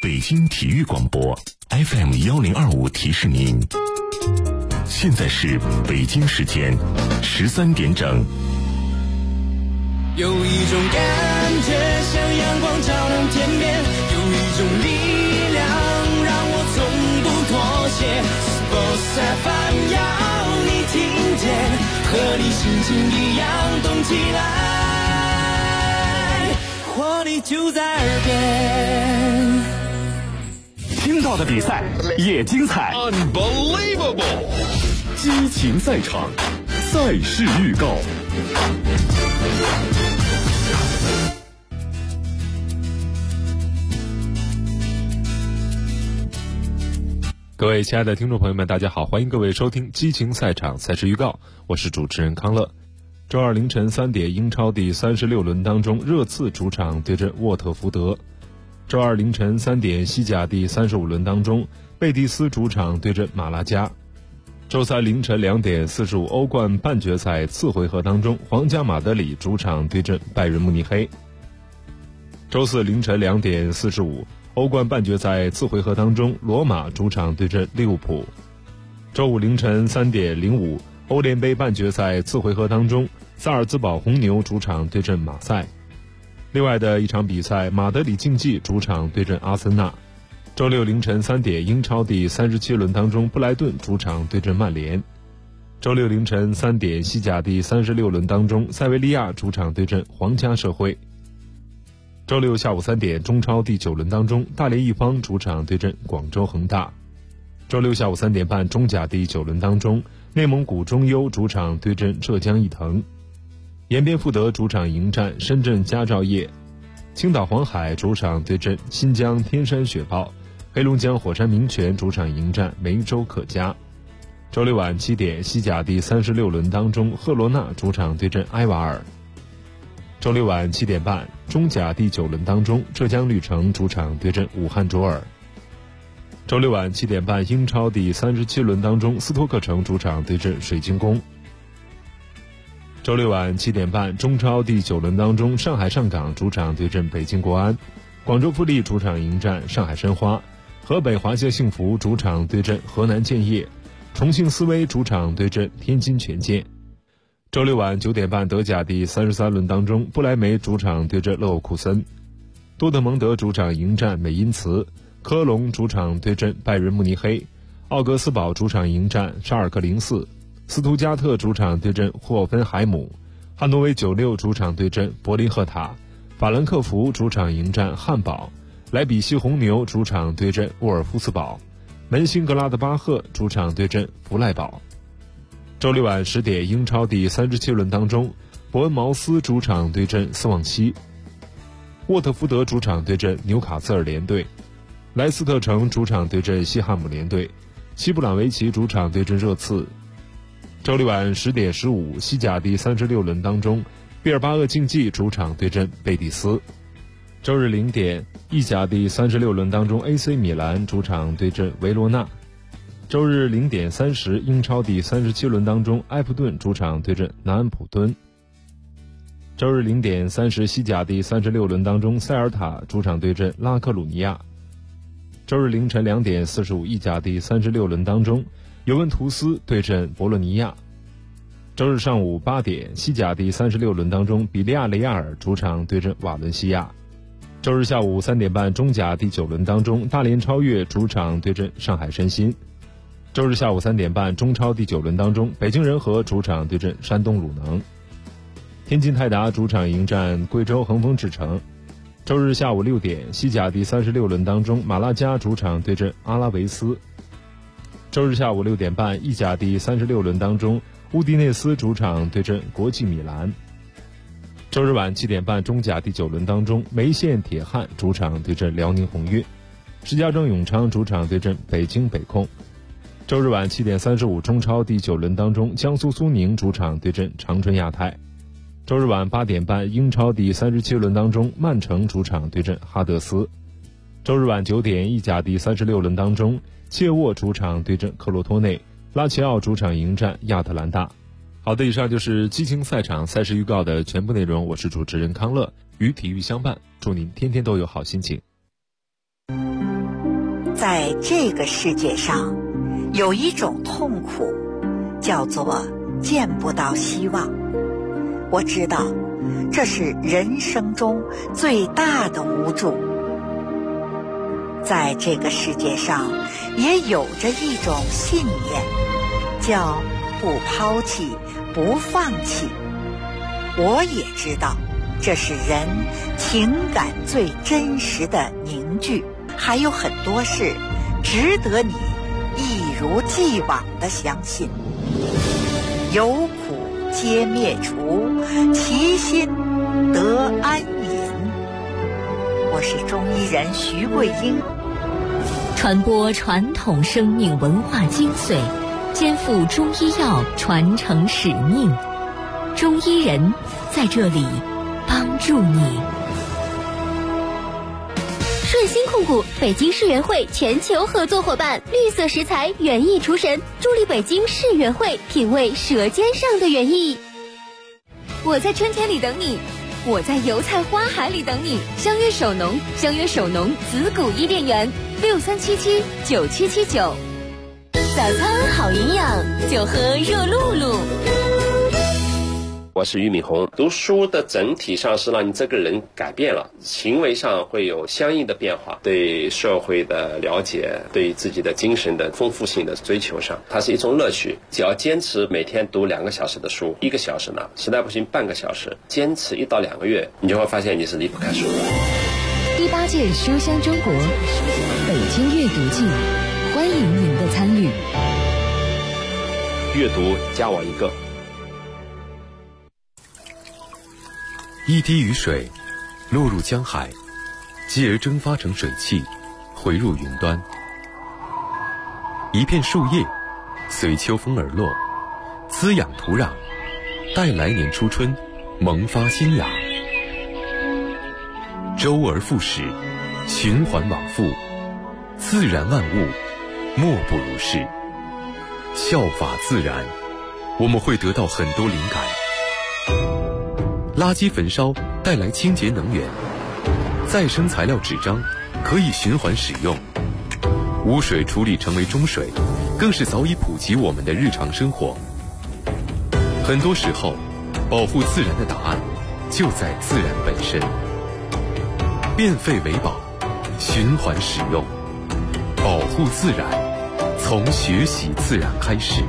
北京体育广播 FM1025提示您，现在是北京时间13点整。 有一种感觉像阳光照亮天边，有一种力量让我从不妥协。Sports FM 要你听见，和你心情一样动起来，活力就在耳边。 听到的比赛也精彩 ，Unbelievable！ 激情赛场，赛事预告。 各位亲爱的听众朋友们，大家好，欢迎各位收听激情赛场赛事预告，我是主持人康乐。周二凌晨3点，英超第36轮当中，热刺主场对阵沃特福德。周二凌晨3点，西甲第35轮当中，贝蒂斯主场对阵马拉加。周三凌晨2点45，欧冠半决赛次回合当中，皇家马德里主场对阵拜仁慕尼黑。周四凌晨2点45，欧冠半决赛次回合当中，罗马主场对阵利物浦。周五凌晨3点05，欧联杯半决赛次回合当中，萨尔兹堡红牛主场对阵马赛。另外的一场比赛，马德里竞技主场对阵阿森纳。周六凌晨3点，英超第37轮当中，布莱顿主场对阵曼联。周六凌晨3点，西甲第36轮当中，塞维利亚主场对阵皇家社会。周六下午3点，中超第9轮当中，大连一方主场对阵广州恒大。周六下午3点半，中甲第9轮当中，内蒙古中优主场对阵浙江毅腾。延边富德主场迎战深圳佳兆业，青岛黄海主场对阵新疆天山雪豹，黑龙江火山明泉主场迎战梅州可嘉。周六晚7点，西甲第36轮当中，赫罗纳主场对阵埃瓦尔。周六晚7点半，中甲第9轮当中，浙江绿城主场对阵武汉卓尔。周六晚7点半，英超第37轮当中，斯托克城主场对阵水晶宫。周六晚7点半，中超第9轮当中，上海上港主场对阵北京国安，广州富力主场迎战上海申花，河北华夏幸福主场对阵河南建业，重庆斯威主场对阵天津权健。周六晚9点半，德甲第33轮当中，不莱梅主场对阵勒沃库森，多特蒙德主场迎战美因茨，科隆主场对阵拜仁慕尼黑，奥格斯堡主场迎战沙尔克04，斯图加特主场对阵霍芬海姆，汉诺威96主场对阵柏林赫塔，法兰克福主场迎战汉堡，莱比锡红牛主场对阵沃尔夫斯堡，门兴格拉德巴赫主场对阵弗赖堡。周六晚10点，英超第37轮当中，伯恩茅斯主场对阵斯旺西，沃特福德主场对阵纽卡斯尔联队，莱斯特城主场对阵西汉姆联队，西布朗维奇主场对阵热刺。周六晚10点15，西甲第36轮当中，毕尔巴鄂竞技主场对阵贝蒂斯。周日0点，意甲第36轮当中， AC 米兰主场对阵维罗纳。周日0点30，英超第37轮当中，埃弗顿主场对阵南安普敦。周日0点30，西甲第36轮当中，塞尔塔主场对阵拉克鲁尼亚。周日凌晨2点45，意甲第36轮当中，尤文图斯对阵博洛尼亚。周日上午8点，西甲第36轮当中，比利亚雷亚尔主场对阵瓦伦西亚。周日下午3点半，中甲第9轮当中，大连超越主场对阵上海申鑫。周日下午3点半，中超第9轮当中，北京人和主场对阵山东鲁能。天津泰达主场迎战贵州恒丰智诚。周日下午6点，西甲第36轮当中，马拉加主场对阵阿拉维斯。周日下午6点半，意甲第36轮当中，乌迪内斯主场对阵国际米兰。周日晚7点半，中甲第9轮当中，梅县铁汉主场对阵辽宁宏运，石家庄永昌主场对阵北京北控。周日晚7点35，中超第9轮当中，江苏苏宁主场对阵长春亚泰。周日晚8点半，英超第37轮当中，曼城主场对阵哈德斯。周日晚9点，意甲第36轮当中，切沃主场对阵克罗托内，拉齐奥主场迎战亚特兰大。好的，以上就是激情赛场赛事预告的全部内容，我是主持人康乐，与体育相伴，祝您天天都有好心情。 在这个世界上，有一种痛苦，叫做见不到希望。我知道，这是人生中最大的无助。在这个世界上，也有着一种信念，叫不抛弃，不放弃。我也知道，这是人情感最真实的凝聚。还有很多事值得你一如既往的相信。有苦皆灭除，其心得安隐。我是中医人徐桂英， 传播传统生命文化精髓，肩负中医药传承使命。中医人在这里帮助你。 顺心控股北京世园会全球合作伙伴，绿色食材园艺厨神，助力北京世园会品味舌尖上的园艺。我在春天里等你，我在油菜花海里等你。相约首农，相约首农子谷伊甸园，63779779。早餐好营养，就喝热露露。 我是俞敏洪。读书的整体上是让你这个人改变了，行为上会有相应的变化，对社会的了解，对自己的精神的丰富性的追求上，它是一种乐趣。只要坚持每天读2个小时的书，1个小时呢，实在不行半个小时，坚持1到2个月，你就会发现你是离不开书的。 第8届书香中国北京阅读季，欢迎您的参与。 阅读加我一个。 一滴雨水落入江海，继而蒸发成水汽，回入云端。一片树叶随秋风而落，滋养土壤，待来年初春萌发新芽。周而复始，循环往复，自然万物莫不如是。效法自然，我们会得到很多灵感。垃圾焚烧带来清洁能源，再生材料纸张可以循环使用，污水处理成为中水，更是早已普及我们的日常生活。很多时候，保护自然的答案就在自然本身。变废为宝，循环使用，保护自然，从学习自然开始。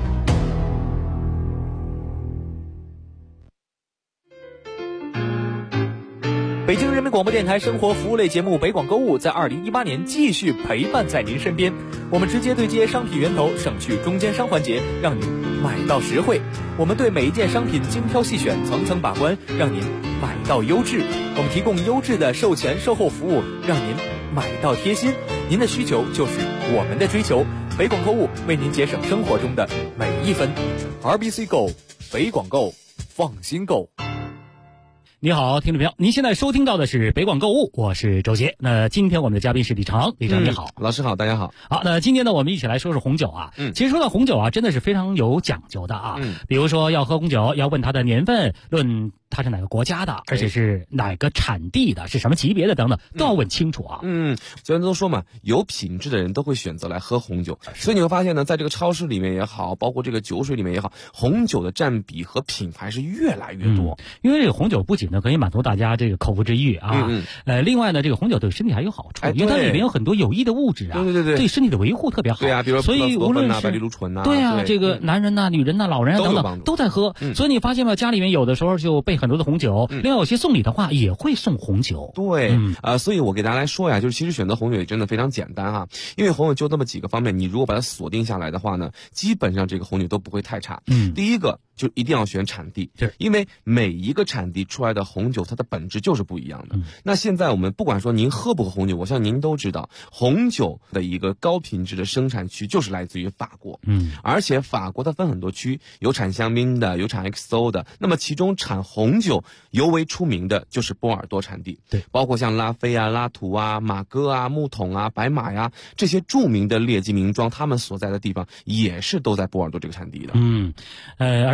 北京人民广播电台生活服务类节目北广购物在2018年继续陪伴在您身边，我们直接对接商品源头，省去中间商环节，让您买到实惠。我们对每一件商品精挑细选，层层把关，让您买到优质。我们提供优质的售前售后服务，让您买到贴心。您的需求就是我们的追求，北广购物为您节省生活中的每一分。RBC Go， 北广购，放心购。 你好，听众朋友，您现在收听到的是北广购物，我是周杰。那今天我们的嘉宾是李成，李成你好。 老师好，大家好。 好，那今天呢，我们一起来说说红酒啊。其实说到红酒啊，真的是非常有讲究的啊。比如说要喝红酒，要问它的年份，论它是哪个国家的，而且是哪个产地的，是什么级别的等等，都要问清楚啊。 虽然都说嘛，有品质的人都会选择来喝红酒，所以你会发现呢，在这个超市里面也好，包括这个酒水里面也好，红酒的占比和品牌是越来越多。 因为这个红酒不仅呢可以满足大家这个口腹之欲啊，另外呢，这个红酒对身体还有好处，因为它里面有很多有益的物质啊，对身体的维护特别好。 对啊，比如所以无论是白藜芦醇啊， 对啊，这个男人呐、女人呐、老人啊等等都在喝。所以你发现吗？家里面有的时候就备很多的红酒，另外有些送礼的话也会送红酒。 对，所以我给大家来说呀，就是其实选择红酒也真的非常简单哈，因为红酒就那么几个方面，你如果把它锁定下来的话呢，基本上这个红酒都不会太差。第一个就一定要选产地，因为每一个产地出来的红酒，它的本质就是不一样的。那现在我们不管说您喝不喝红酒，我相信您都知道，红酒的一个高品质的生产区就是来自于法国。而且法国它分很多区，有产香槟的，有产 XO 的。那么其中产红酒尤为出名的就是波尔多产地，对，包括像拉菲啊、拉图啊、马哥啊、木桶啊、白马呀这些著名的劣迹名庄，他们所在的地方也是都在波尔多这个产地的。 而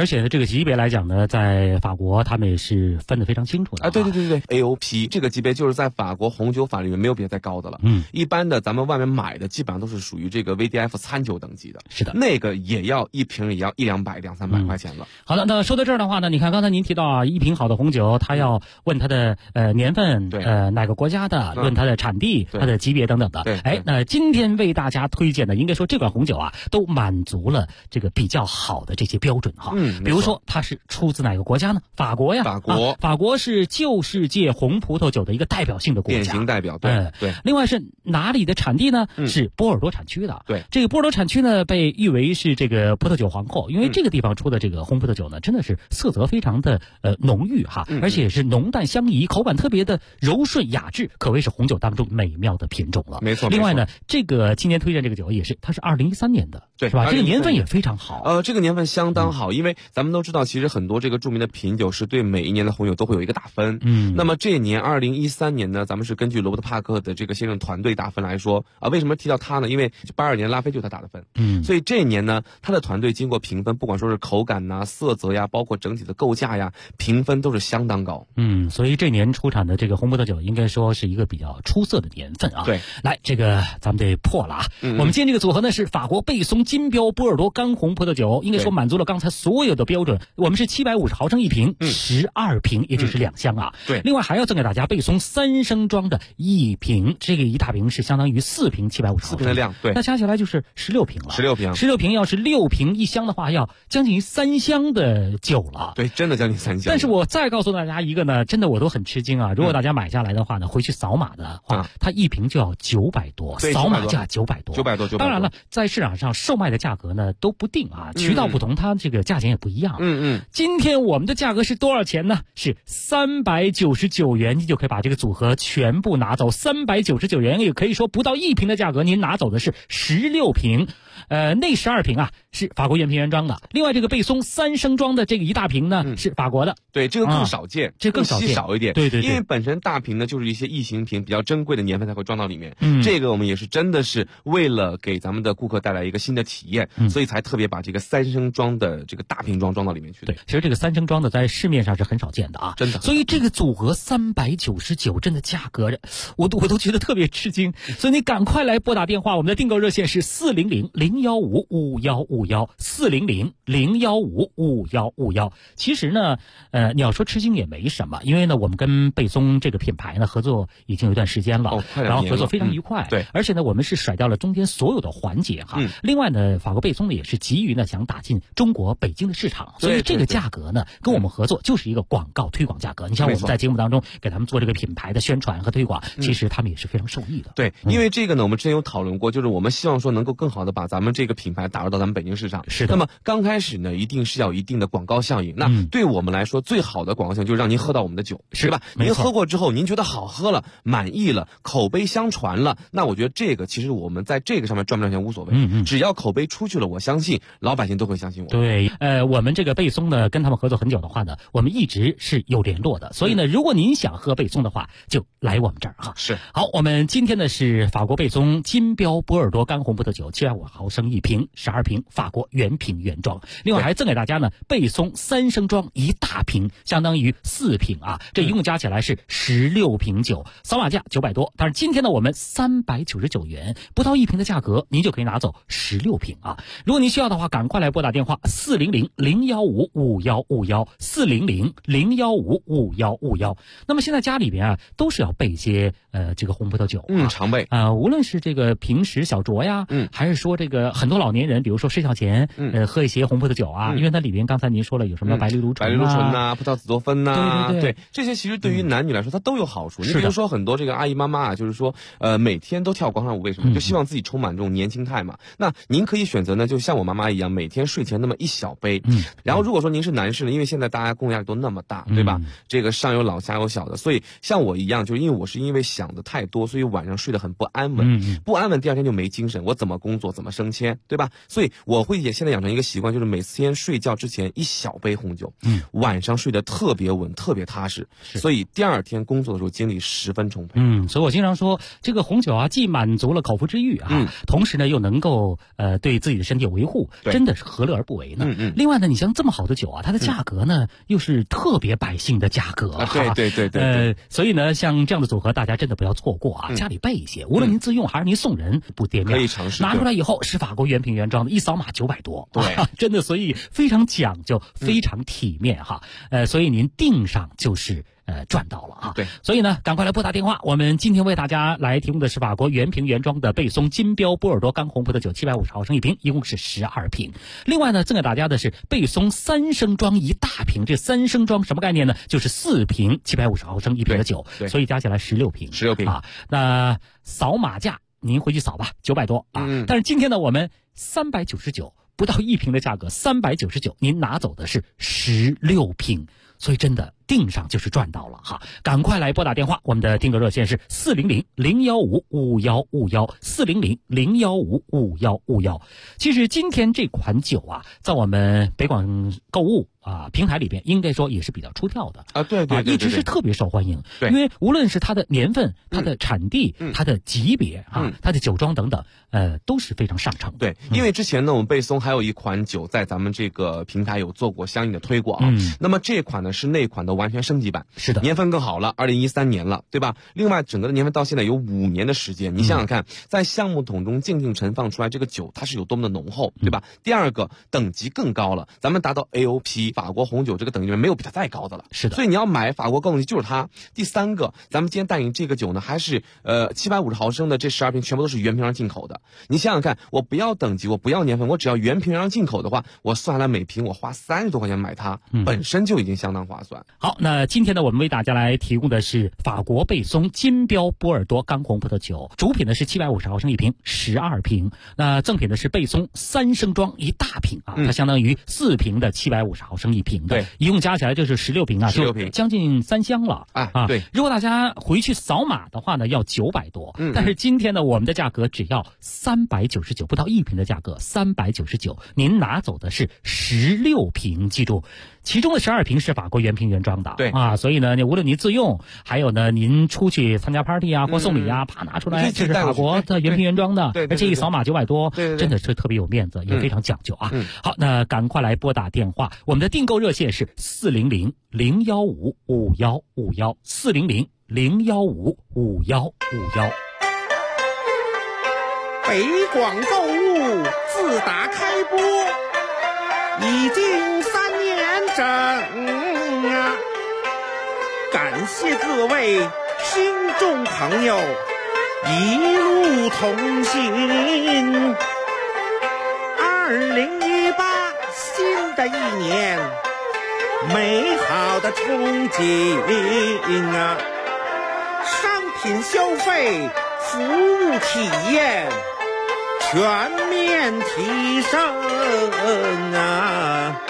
且呢，这个级别来讲呢，在法国他们也是分得非常清楚的啊。对 AOP 这个级别就是在法国红酒法里面没有比再高的了。一般的咱们外面买的基本上都是属于这个 VDF 餐酒等级的。 是的， 那个也要一瓶也要100-200、200-300块钱了。 好的，那说到这儿的话呢，你看刚才您提到啊，一瓶好的红酒，它要问它的年份，哪个国家的，论它的产地、它的级别等等的。那今天为大家推荐的，应该说这款红酒啊，都满足了这个比较好的这些标准哈。比如说它是出自哪个国家呢？法国呀，法国是旧世界红葡萄酒的一个代表性的国家， 典型代表。对。 另外是哪里的产地呢？是波尔多产区的。 对， 这个波尔多产区呢，被誉为是这个葡萄酒皇后，因为这个地方出的这个红葡萄酒呢，真的是色泽非常的浓郁哈，而且是浓淡相宜，口感特别的柔顺雅致，可谓是红酒当中美妙的品种了。 没错。 另外呢，这个今年推荐这个酒也是，它是2013年的， 对， 是吧？这个年份也非常好。 这个年份相当好，因为咱们都知道，其实很多这个著名的品酒是对每一年的红酒都会有一个打分。那么这一年2013年呢，咱们是根据罗伯特帕克的这个先生团队打分来说啊，为什么提到他呢？因为82年拉菲就是他打的分。所以这一年呢，他的团队经过评分，不管说是口感呐、色泽呀，包括整体的构架呀，评分都是相当高。 所以这年出产的这个红葡萄酒应该说是一个比较出色的年份啊。 对， 来，这个咱们得破了啊。我们今天这个组合呢是法国贝松金标波尔多干红葡萄酒，应该说满足了刚才所有的标准。我们是750毫升一瓶，12瓶，也就是2箱啊。 对， 另外还要赠给大家贝松3升装的一瓶，这个一大瓶是相当于4瓶750毫升。4 瓶的量，对， 那加起来就是16瓶了。 16 瓶要是6瓶1箱的话，要将近3箱的酒了。 对，真的将近3箱。 但是我再告诉大家一个呢，真的我都很吃惊啊！如果大家买下来的话呢，回去扫码的话，它一瓶就要900多，扫码价900多。 900多。 当然了，在市场上售卖的价格呢都不定啊，渠道不同，它这个价钱也不一样。今天我们的价格是多少钱呢？是399元，你就可以把这个组合全部拿走。399元也可以说不到1瓶的价格，您拿走的是16瓶。那12瓶啊是法国原瓶原装的，另外这个贝松3升装的这个一大瓶呢是法国的。 对，这个更少见， 这更稀少一点。 对， 因为本身大瓶呢就是一些异形瓶，比较珍贵的年份才会装到里面。这个我们也是真的是为了给咱们的顾客带来一个新的体验，所以才特别把这个3升装的这个大瓶装到里面去的。 对，其实这个3升装的在市面上是很少见的啊， 真的。 所以这个组合399，真的价格我都觉得特别吃惊。所以你赶快来拨打电话，我们的订购热线是400-015-5151，400-015-5151。其实呢，你要说吃惊也没什么，因为呢，我们跟贝松这个品牌呢合作已经有一段时间了，然后合作非常愉快。 对， 而且呢，我们是甩掉了中间所有的环节哈。另外呢，法国贝松呢也是急于呢想打进中国北京的市场，所以这个价格呢跟我们合作就是一个广告推广价格。你像我们在节目当中给他们做这个品牌的宣传和推广，其实他们也是非常受益的。 对，因为这个呢，我们之前有讨论过，就是我们希望说能够更好的把咱们这个品牌打入到咱们北京市场。 是的。 那么刚开始呢，一定是要有一定的广告效应。那对我们来说，最好的广告效应就是让您喝到我们的酒，是吧？您喝过之后，您觉得好喝了，满意了，口碑相传了，那我觉得这个其实我们在这个上面赚不赚钱无所谓。只要口碑出去了，我相信老百姓都会相信我。 对，我们这个贝松呢，跟他们合作很久的话呢，我们一直是有联络的。所以呢，如果您想喝贝松的话，就来我们这儿哈。 是。 好，我们今天呢是法国贝松金标波尔多干红葡萄酒，750毫升一瓶，12瓶，法国原瓶原装。另外还赠给大家呢贝松3升装一大瓶，相当于4瓶啊，这一共加起来是16瓶酒，扫码价900多。但是今天呢，我们399元，不到1瓶的价格，您就可以拿走16瓶啊。如果您需要的话，赶快来拨打电话400-015-5151，400-015-5151。那么现在家里边啊，都是要备一些这个红葡萄酒， 常备无论是这个平时小酌呀，还是说这个很多老年人，比如说睡觉前，喝一些红葡萄酒啊，因为它里边刚才您说了有什么白藜芦醇呐、葡萄紫多酚呐， 对， 这些其实对于男女来说它都有好处。你比如说很多这个阿姨妈妈啊，就是说每天都跳广场舞，为什么？就希望自己充满这种年轻态嘛。那您可以选择呢，就像我妈妈一样，每天睡前那么1小杯。然后如果说您是男士呢，因为现在大家工作压力都那么大，对吧？这个上有老下有小的，所以像我一样，就是因为想的太多，所以晚上睡得很不安稳，不安稳，第二天就没精神，我怎么工作，怎么升迁，对吧？所以我会现在养成一个习惯，就是每天睡觉之前1小杯红酒，晚上睡得特别稳，特别踏实，所以第二天工作的时候精力十分充沛。 所以我经常说，这个红酒啊，既满足了口腹之欲啊，同时呢又能够对自己的身体有维护，真的是何乐而不为呢？另外呢。 呢，你像这么好的酒啊，它的价格呢又是特别百姓的价格对。 所以呢，像这样的组合，大家真的不要错过啊！家里备一些，无论您自用还是您送人，不跌面， 可以尝试。 拿出来以后是法国原瓶原装的，一扫码900多， 对， 真的，所以非常讲究，非常体面哈。所以您订上就是赚到了啊！ 对， 所以呢，赶快来拨打电话。我们今天为大家来提供的是法国原瓶原装的贝松金标波尔多干红葡萄酒，750毫升一瓶，一共是12瓶。另外呢，赠给大家的是贝松3升装一大瓶。这3升装什么概念呢？就是4瓶750毫升一瓶的酒，所以加起来16瓶。 16瓶啊！那扫码价您回去扫吧，900多啊！但是今天呢，我们399不到1瓶的价格，399您拿走的是16瓶。所以真的订上就是赚到了哈！赶快来拨打电话，我们的订购热线是400-015-5151，400-015-5151。其实今天这款酒啊，在我们北广购物平台里边，应该说也是比较出挑的啊，对， 一直是特别受欢迎。 对， 因为无论是它的年份、它的产地、它的级别它的酒庄等等，都是非常上乘的。 对，因为之前呢，我们贝松还有一款酒在咱们这个平台有做过相应的推广，那么这款呢是那款的完全升级版， 是的， 年份更好了，2013年了，对吧？另外，整个的年份到现在有5年的时间，你想想看，在橡木桶中静静陈放出来这个酒，它是有多么的浓厚，对吧？第二个，等级更高了，咱们达到 AOP 法国红酒这个等级里面没有比它再高的了， 是的。 所以你要买法国高等级就是它。第三个，咱们今天带你这个酒呢，还是750毫升的这12瓶全部都是原瓶上进口的。你想想看，我不要等级，我不要年份，我只要原瓶上进口的话，我算下来每瓶我花30多块钱买它，本身就已经相当划算。 好，那今天呢，我们为大家来提供的是法国贝松金标波尔多干红葡萄酒，主品呢是750毫升一瓶，12瓶。那赠品呢是贝松3升装一大瓶啊，它相当于4瓶的750毫升一瓶的， 对， 一共加起来就是16瓶啊 ，16瓶， 将近3箱了啊。对， 如果大家回去扫码的话呢，要900多，但是今天呢，我们的价格只要399，不到1瓶的价格399，您拿走的是16瓶，记住。其中的12瓶是法国原瓶原装的， 对啊，所以呢，无论您自用，还有呢，您出去参加 party 啊或送礼啊，啪拿出来，这是法国的原瓶原装的，而且一扫码900多，真的是特别有面子，也非常讲究啊。好，那赶快来拨打电话，我们的订购热线是400-015-5151，400-015-5151。 北广购物自打开播已经3年整啊！感谢各位听众朋友一路同行。2018新的一年，美好的憧憬啊！商品消费、服务体验全面提升啊！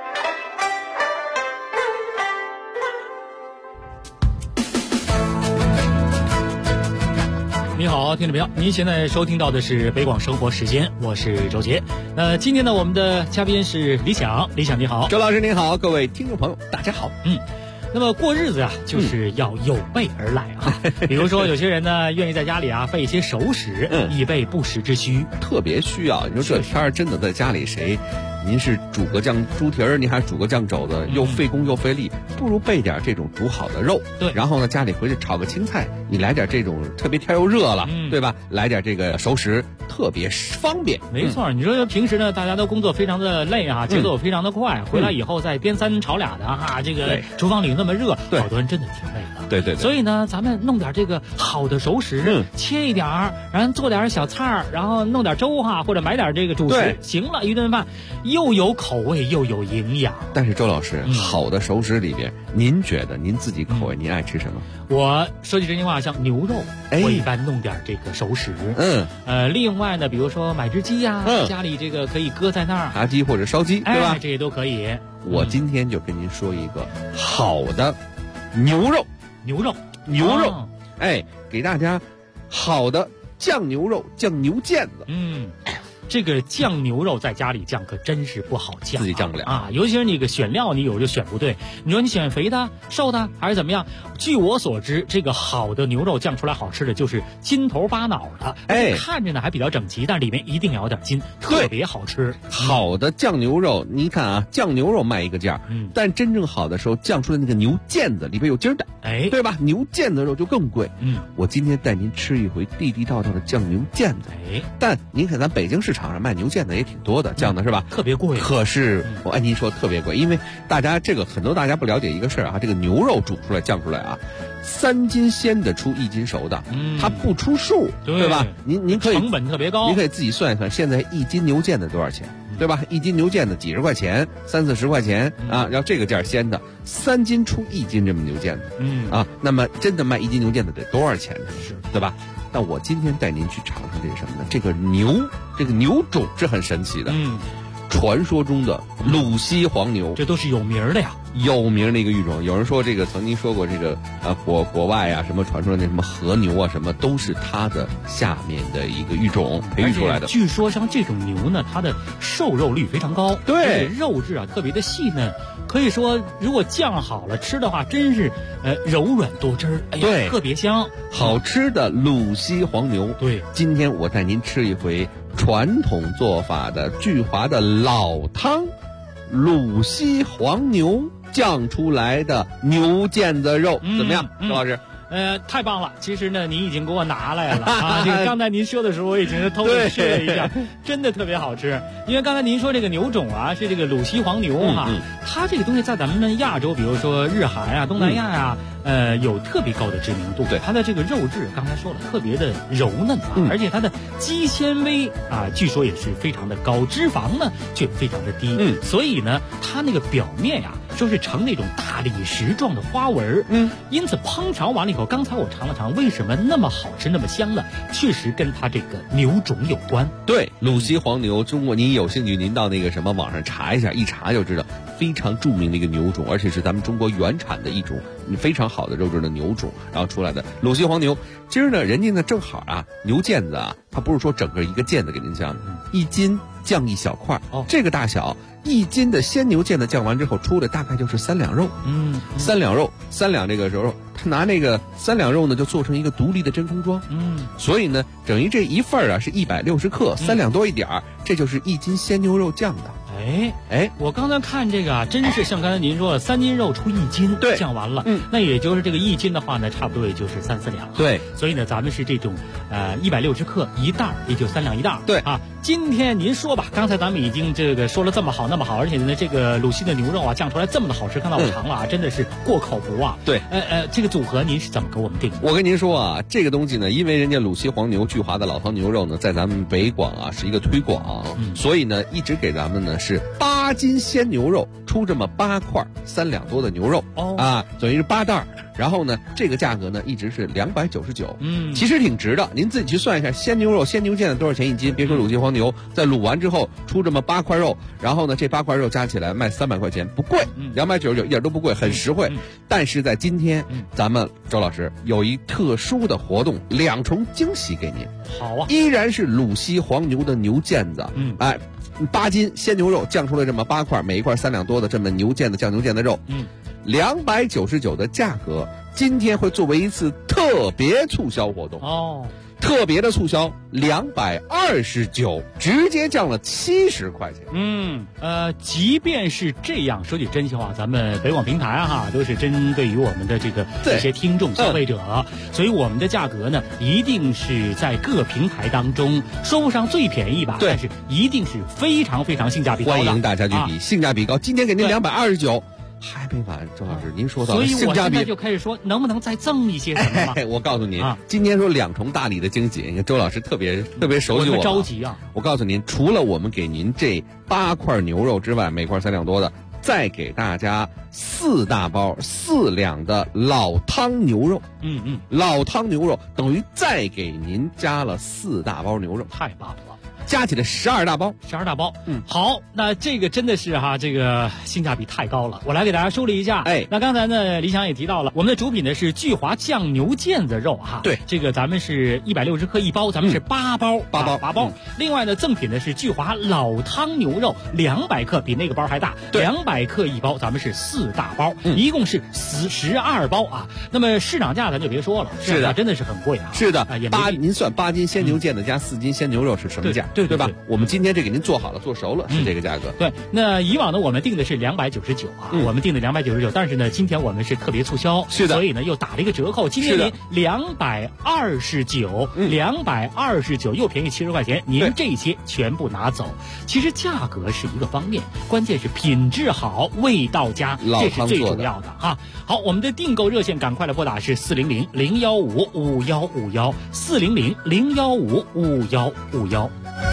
你好，听众朋友，您现在收听到的是北广生活时间，我是周杰。今天呢，我们的嘉宾是李想，李想你好， 周老师您好，各位听众朋友大家好。 那么过日子啊，就是要有备而来啊。比如说，有些人呢愿意在家里啊备一些熟食，以备不时之需， 特别需要。你说这天儿真的在家里谁？您是煮个酱猪蹄儿，您还煮个酱肘子，又费工又费力，不如备点这种煮好的肉。 对， 然后呢，家里回去炒个青菜，你来点这种特别天又热了，对吧？来点这个熟食，特别方便。 没错，你说平时呢，大家都工作非常的累啊，节奏非常的快，回来以后再颠3炒2的哈，这个厨房里那么热，好多人真的挺累的。 对。 所以呢，咱们弄点这个好的熟食，切一点儿，然后做点小菜儿，然后弄点粥哈，或者买点这个主食，行了，一顿饭又有口味又有营养。 但是周老师，好的熟食里边，您觉得您自己口味您爱吃什么？ 我说句真心话，像牛肉，我一般弄点这个熟食。另外呢，比如说买只鸡呀，家里这个可以搁在那儿， 炸鸡或者烧鸡，对吧？ 这些都可以。 我今天就跟您说一个好的牛肉，给大家好的酱牛肉、酱牛腱子。 这个酱牛肉在家里酱可真是不好酱， 自己酱不了啊。尤其是那个选料，你有时候选不对。你说你选肥的、瘦的还是怎么样？据我所知，这个好的牛肉酱出来好吃的就是筋头巴脑的，看着呢还比较整齐，但里面一定要有点筋，特别好吃。 好的酱牛肉，你看啊，酱牛肉卖一个价，但真正好的时候酱出来那个牛腱子里边有筋儿的，对吧？牛腱子肉就更贵。我今天带您吃一回地地道道的酱牛腱子。但您看咱北京市场上卖牛腱子也挺多的，酱的是吧？ 特别贵。 可是我按您说特别贵，因为大家这个很多大家不了解一个事儿啊，这个牛肉煮出来酱出来啊，3斤鲜的出1斤熟的，它不出数，对吧？您可以成本特别高， 您可以自己算一算，现在1斤牛腱子多少钱？对吧？1斤牛腱子几十块钱，30、40块钱啊，要这个价鲜的，3斤出1斤这么牛腱子，啊，那么真的卖1斤牛腱子得多少钱呢？是，对吧？但我今天带您去尝尝这是什么呢？这个牛种是很神奇的，传说中的鲁西黄牛， 这都是有名的呀， 有名的一个育种。有人说这个曾经说过这个国外啊什么传说的那什么和牛啊什么都是它的下面的一个育种培育出来的。 据说像这种牛呢，它的瘦肉率非常高， 对， 肉质啊特别的细嫩，可以说如果酱好了吃的话，真是柔软多汁儿，哎呀，对，特别香。 好吃的鲁西黄牛， 对， 今天我带您吃一回传统做法的聚华的老汤，鲁西黄牛酱出来的牛腱子肉，怎么样，周老师？ 太棒了！其实呢，您已经给我拿来了啊。这个刚才您说的时候，我已经偷着吃了一下，真的特别好吃。因为刚才您说这个牛种啊，是这个鲁西黄牛哈，它这个东西在咱们亚洲，比如说日韩啊、东南亚呀，有特别高的知名度。对，它的这个肉质刚才说了，特别的柔嫩啊，而且它的肌纤维啊，据说也是非常的高，脂肪呢却非常的低。所以呢，它那个表面呀，说是呈那种大理石状的花纹。因此烹调完了以后，刚才我尝了尝，为什么那么好吃那么香呢？确实跟它这个牛种有关。 对，鲁西黄牛，中国您有兴趣您到那个什么网上查一下，一查就知道，非常著名的一个牛种，而且是咱们中国原产的一种非常好的肉质的牛种，然后出来的鲁西黄牛。今儿呢，人家呢正好啊，牛腱子啊，它不是说整个一个腱子给您酱，1斤酱一小块，这个大小，1斤的鲜牛腱子酱完之后出来大概就是3两肉，3两肉，3两这个时候他拿那个3两肉呢就做成一个独立的真空装，所以呢等于这一份啊是160克，3两多一点儿，这就是1斤鲜牛肉酱的。 我刚才看这个啊，真是像刚才您说的，3斤肉出1斤， 对， 酱完了，那也就是这个1斤的话呢，差不多也就是3、4两， 对， 所以呢，咱们是这种160克一袋，也就3两一袋， 对啊。今天您说吧，刚才咱们已经这个说了这么好那么好，而且呢，这个鲁西的牛肉啊酱出来这么的好吃，刚才我尝了啊，真的是过口不忘。 对， 这个组合您是怎么给我们定的？ 我跟您说啊，这个东西呢，因为人家鲁西黄牛聚华的老汤牛肉呢，在咱们北广啊是一个推广，所以呢，一直给咱们呢是8斤鲜牛肉出这么8块3两多的牛肉，等于是8袋。然后呢，这个价格呢一直是299，其实挺值的。您自己去算一下，鲜牛肉、鲜牛腱子多少钱1斤？别说鲁西黄牛，在卤完之后出这么8块肉，然后呢，这8块肉加起来卖300块钱，不贵，299一点都不贵，很实惠。但是在今天，咱们周老师有一特殊的活动，2重惊喜给您。 好啊， 依然是鲁西黄牛的牛腱子，8斤鲜牛肉酱出来这么8块，每一块3两多的这么牛腱子酱牛腱子肉，299的价格，今天会作为一次特别促销活动特别的促销229，直接降了70块钱。 即便是这样，说句真心话，咱们北广平台哈都是针对于我们的这个一些听众消费者，所以我们的价格呢，一定是在各平台当中说不上最便宜吧，但是一定是非常非常性价比高的。 欢迎大家去比，性价比高。今天给您229。还没完，周老师，您说到了性价比， 所以我现在就开始说，能不能再赠一些什么吗？ 我告诉您，今天说2重大礼的惊喜，你看周老师特别熟悉我， 着急啊！ 我告诉您，除了我们给您这8块牛肉之外，每块3两多的，再给大家4大包4两的老汤牛肉。老汤牛肉等于再给您加了4大包牛肉， 太棒了。 加起来12大包 ，12大包。好，那这个真的是哈，这个性价比太高了。我来给大家梳理一下。那刚才呢，李想也提到了，我们的主品呢是聚华酱牛腱子肉哈。 对， 这个咱们是160克1包，咱们是8包，8包。另外呢，赠品呢是聚华老汤牛肉200克，比那个包还大，200克1包，咱们是4大包，一共是12包啊。那么市场价咱就别说了， 是的， 真的是很贵啊。 是的，您算8斤鲜牛腱子加4斤鲜牛肉是什么价？ 对吧？我们今天这给您做好了，做熟了，是这个价格。 对，那以往呢，我们定的是299啊，我们定的299，但是呢，今天我们是特别促销， 是的， 所以呢又打了一个折扣，今天您229，229又便宜70块钱，您这些全部拿走。其实价格是一个方面，关键是品质好，味道佳，这是最重要的哈。好，我们的订购热线赶快来拨打是400-015-5151，400-015-5151。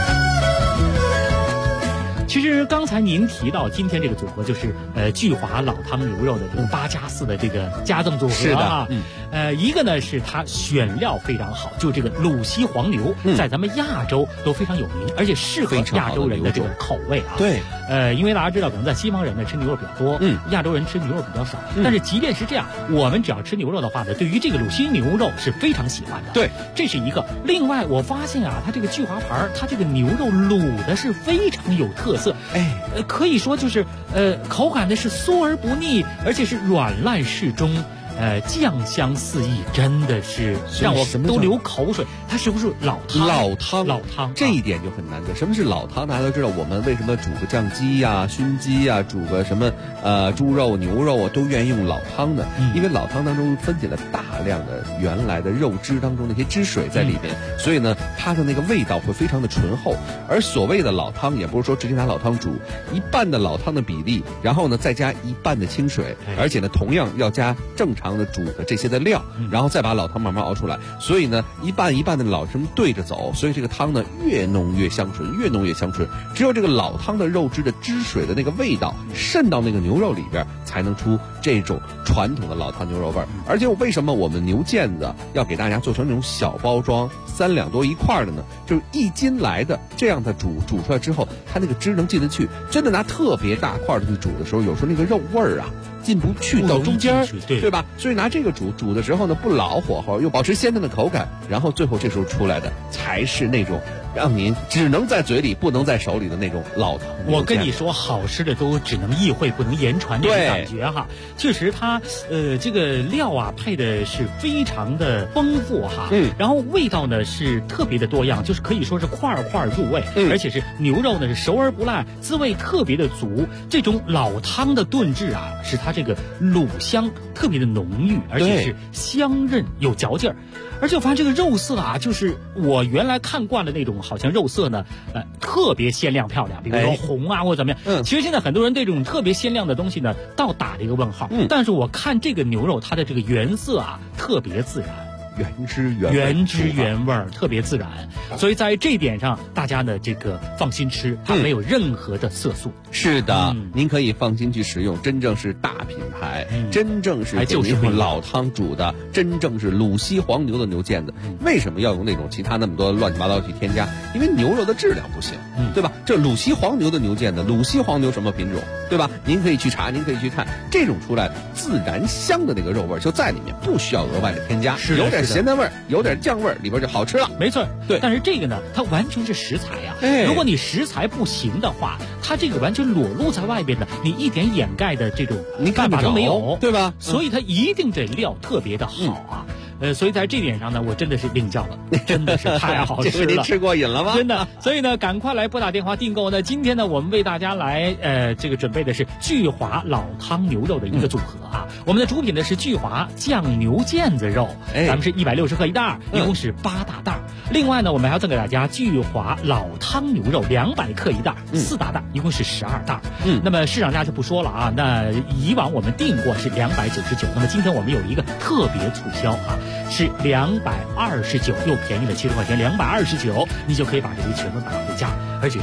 其实刚才您提到今天这个组合就是聚华老汤牛肉的这个8+4的这个加赠组合啊，一个呢是它选料非常好，就这个鲁西黄牛，在咱们亚洲都非常有名，而且适合亚洲人的这种口味啊。 对， 因为大家知道，可能在西方人呢吃牛肉比较多，亚洲人吃牛肉比较少。但是即便是这样，我们只要吃牛肉的话呢，对于这个鲁西牛肉是非常喜欢的。 对， 这是一个。另外，我发现啊，它这个聚华牌，它这个牛肉卤的是非常有特色。可以说就是口感呢是酥而不腻，而且是软烂适中。酱香四溢，真的是让我都流口水。它是不是老汤？老汤， 这一点就很难得。什么是老汤？大家都知道，我们为什么煮个酱鸡呀、熏鸡呀，煮个什么猪肉、牛肉啊，都愿意用老汤的。因为老汤当中分解了大量的原来的肉汁当中那些汁水在里边，所以呢，它的那个味道会非常的醇厚。而所谓的老汤，也不是说直接拿老汤煮，一半的老汤的比例，然后呢再加一半的清水，而且呢同样要加正常的煮的这些的料，然后再把老汤慢慢熬出来。所以呢，一半一半的老汤对着走，所以这个汤呢越浓越香醇，越浓越香醇。只有这个老汤的肉汁的汁水的那个味道渗到那个牛肉里边，才能出这种传统的老汤牛肉味儿。而且为什么我们牛腱子要给大家做成那种小包装3两多一块的呢？就是1斤来的，这样它煮出来之后，它那个汁能进得去。真的拿特别大块的去煮的时候，有时候那个肉味儿啊进不去到中间，对吧？所以拿这个煮的时候呢，不老火候，又保持鲜嫩的口感，然后最后这时候出来的才是那种让您只能在嘴里不能在手里的那种老汤。 我跟你说，好吃的都只能意会不能言传，这种感觉哈。确实它这个料啊配的是非常的丰富哈，然后味道呢是特别的多样，就是可以说是块块入味，而且是牛肉呢是熟而不烂，滋味特别的足。这种老汤的炖制啊，使它这个卤香特别的浓郁，而且是香韧有嚼劲儿。而且我发现这个肉色啊，就是我原来看惯了那种好像肉色呢，特别鲜亮漂亮，比如说红啊或者怎么样。其实现在很多人对这种特别鲜亮的东西呢，倒打了一个问号。但是我看这个牛肉，它的这个原色啊，特别自然。 原汁原味，特别自然，所以在这一点上，大家呢这个放心吃，它没有任何的色素。 是的，您可以放心去食用，真正是大品牌，真正是就是用老汤煮的，真正是鲁西黄牛的牛腱子。为什么要用那种其他那么多乱七八糟去添加？因为牛肉的质量不行，对吧？这鲁西黄牛的牛腱子，鲁西黄牛什么品种，对吧？您可以去查，您可以去看，这种出来自然香的那个肉味就在里面，不需要额外的添加，有点咸淡味儿，有点酱味儿，里边就好吃了。 没错， 对。 但是这个呢，它完全是食材呀。如果你食材不行的话，它这个完全裸露在外边的，你一点掩盖的这种办法都没有， 对吧？ 所以它一定得料特别的好啊。所以在这点上呢，我真的是领教了，真的是太好吃了。 这回您吃过瘾了吗？ 真的。所以呢，赶快来拨打电话订购呢。今天呢，我们为大家来这个准备的是聚华老汤牛肉的一个组合啊。我们的主品呢是聚华酱牛腱子肉，咱们是160克一袋，一共是8大袋。另外呢，我们还要赠给大家聚华老汤牛肉200克一袋，4大袋，一共是12袋。那么市场价就不说了啊。那以往我们订过是299，那么今天我们有一个特别促销啊。是229，又便宜了70块钱，229，你就可以把这些全部买回家，而且是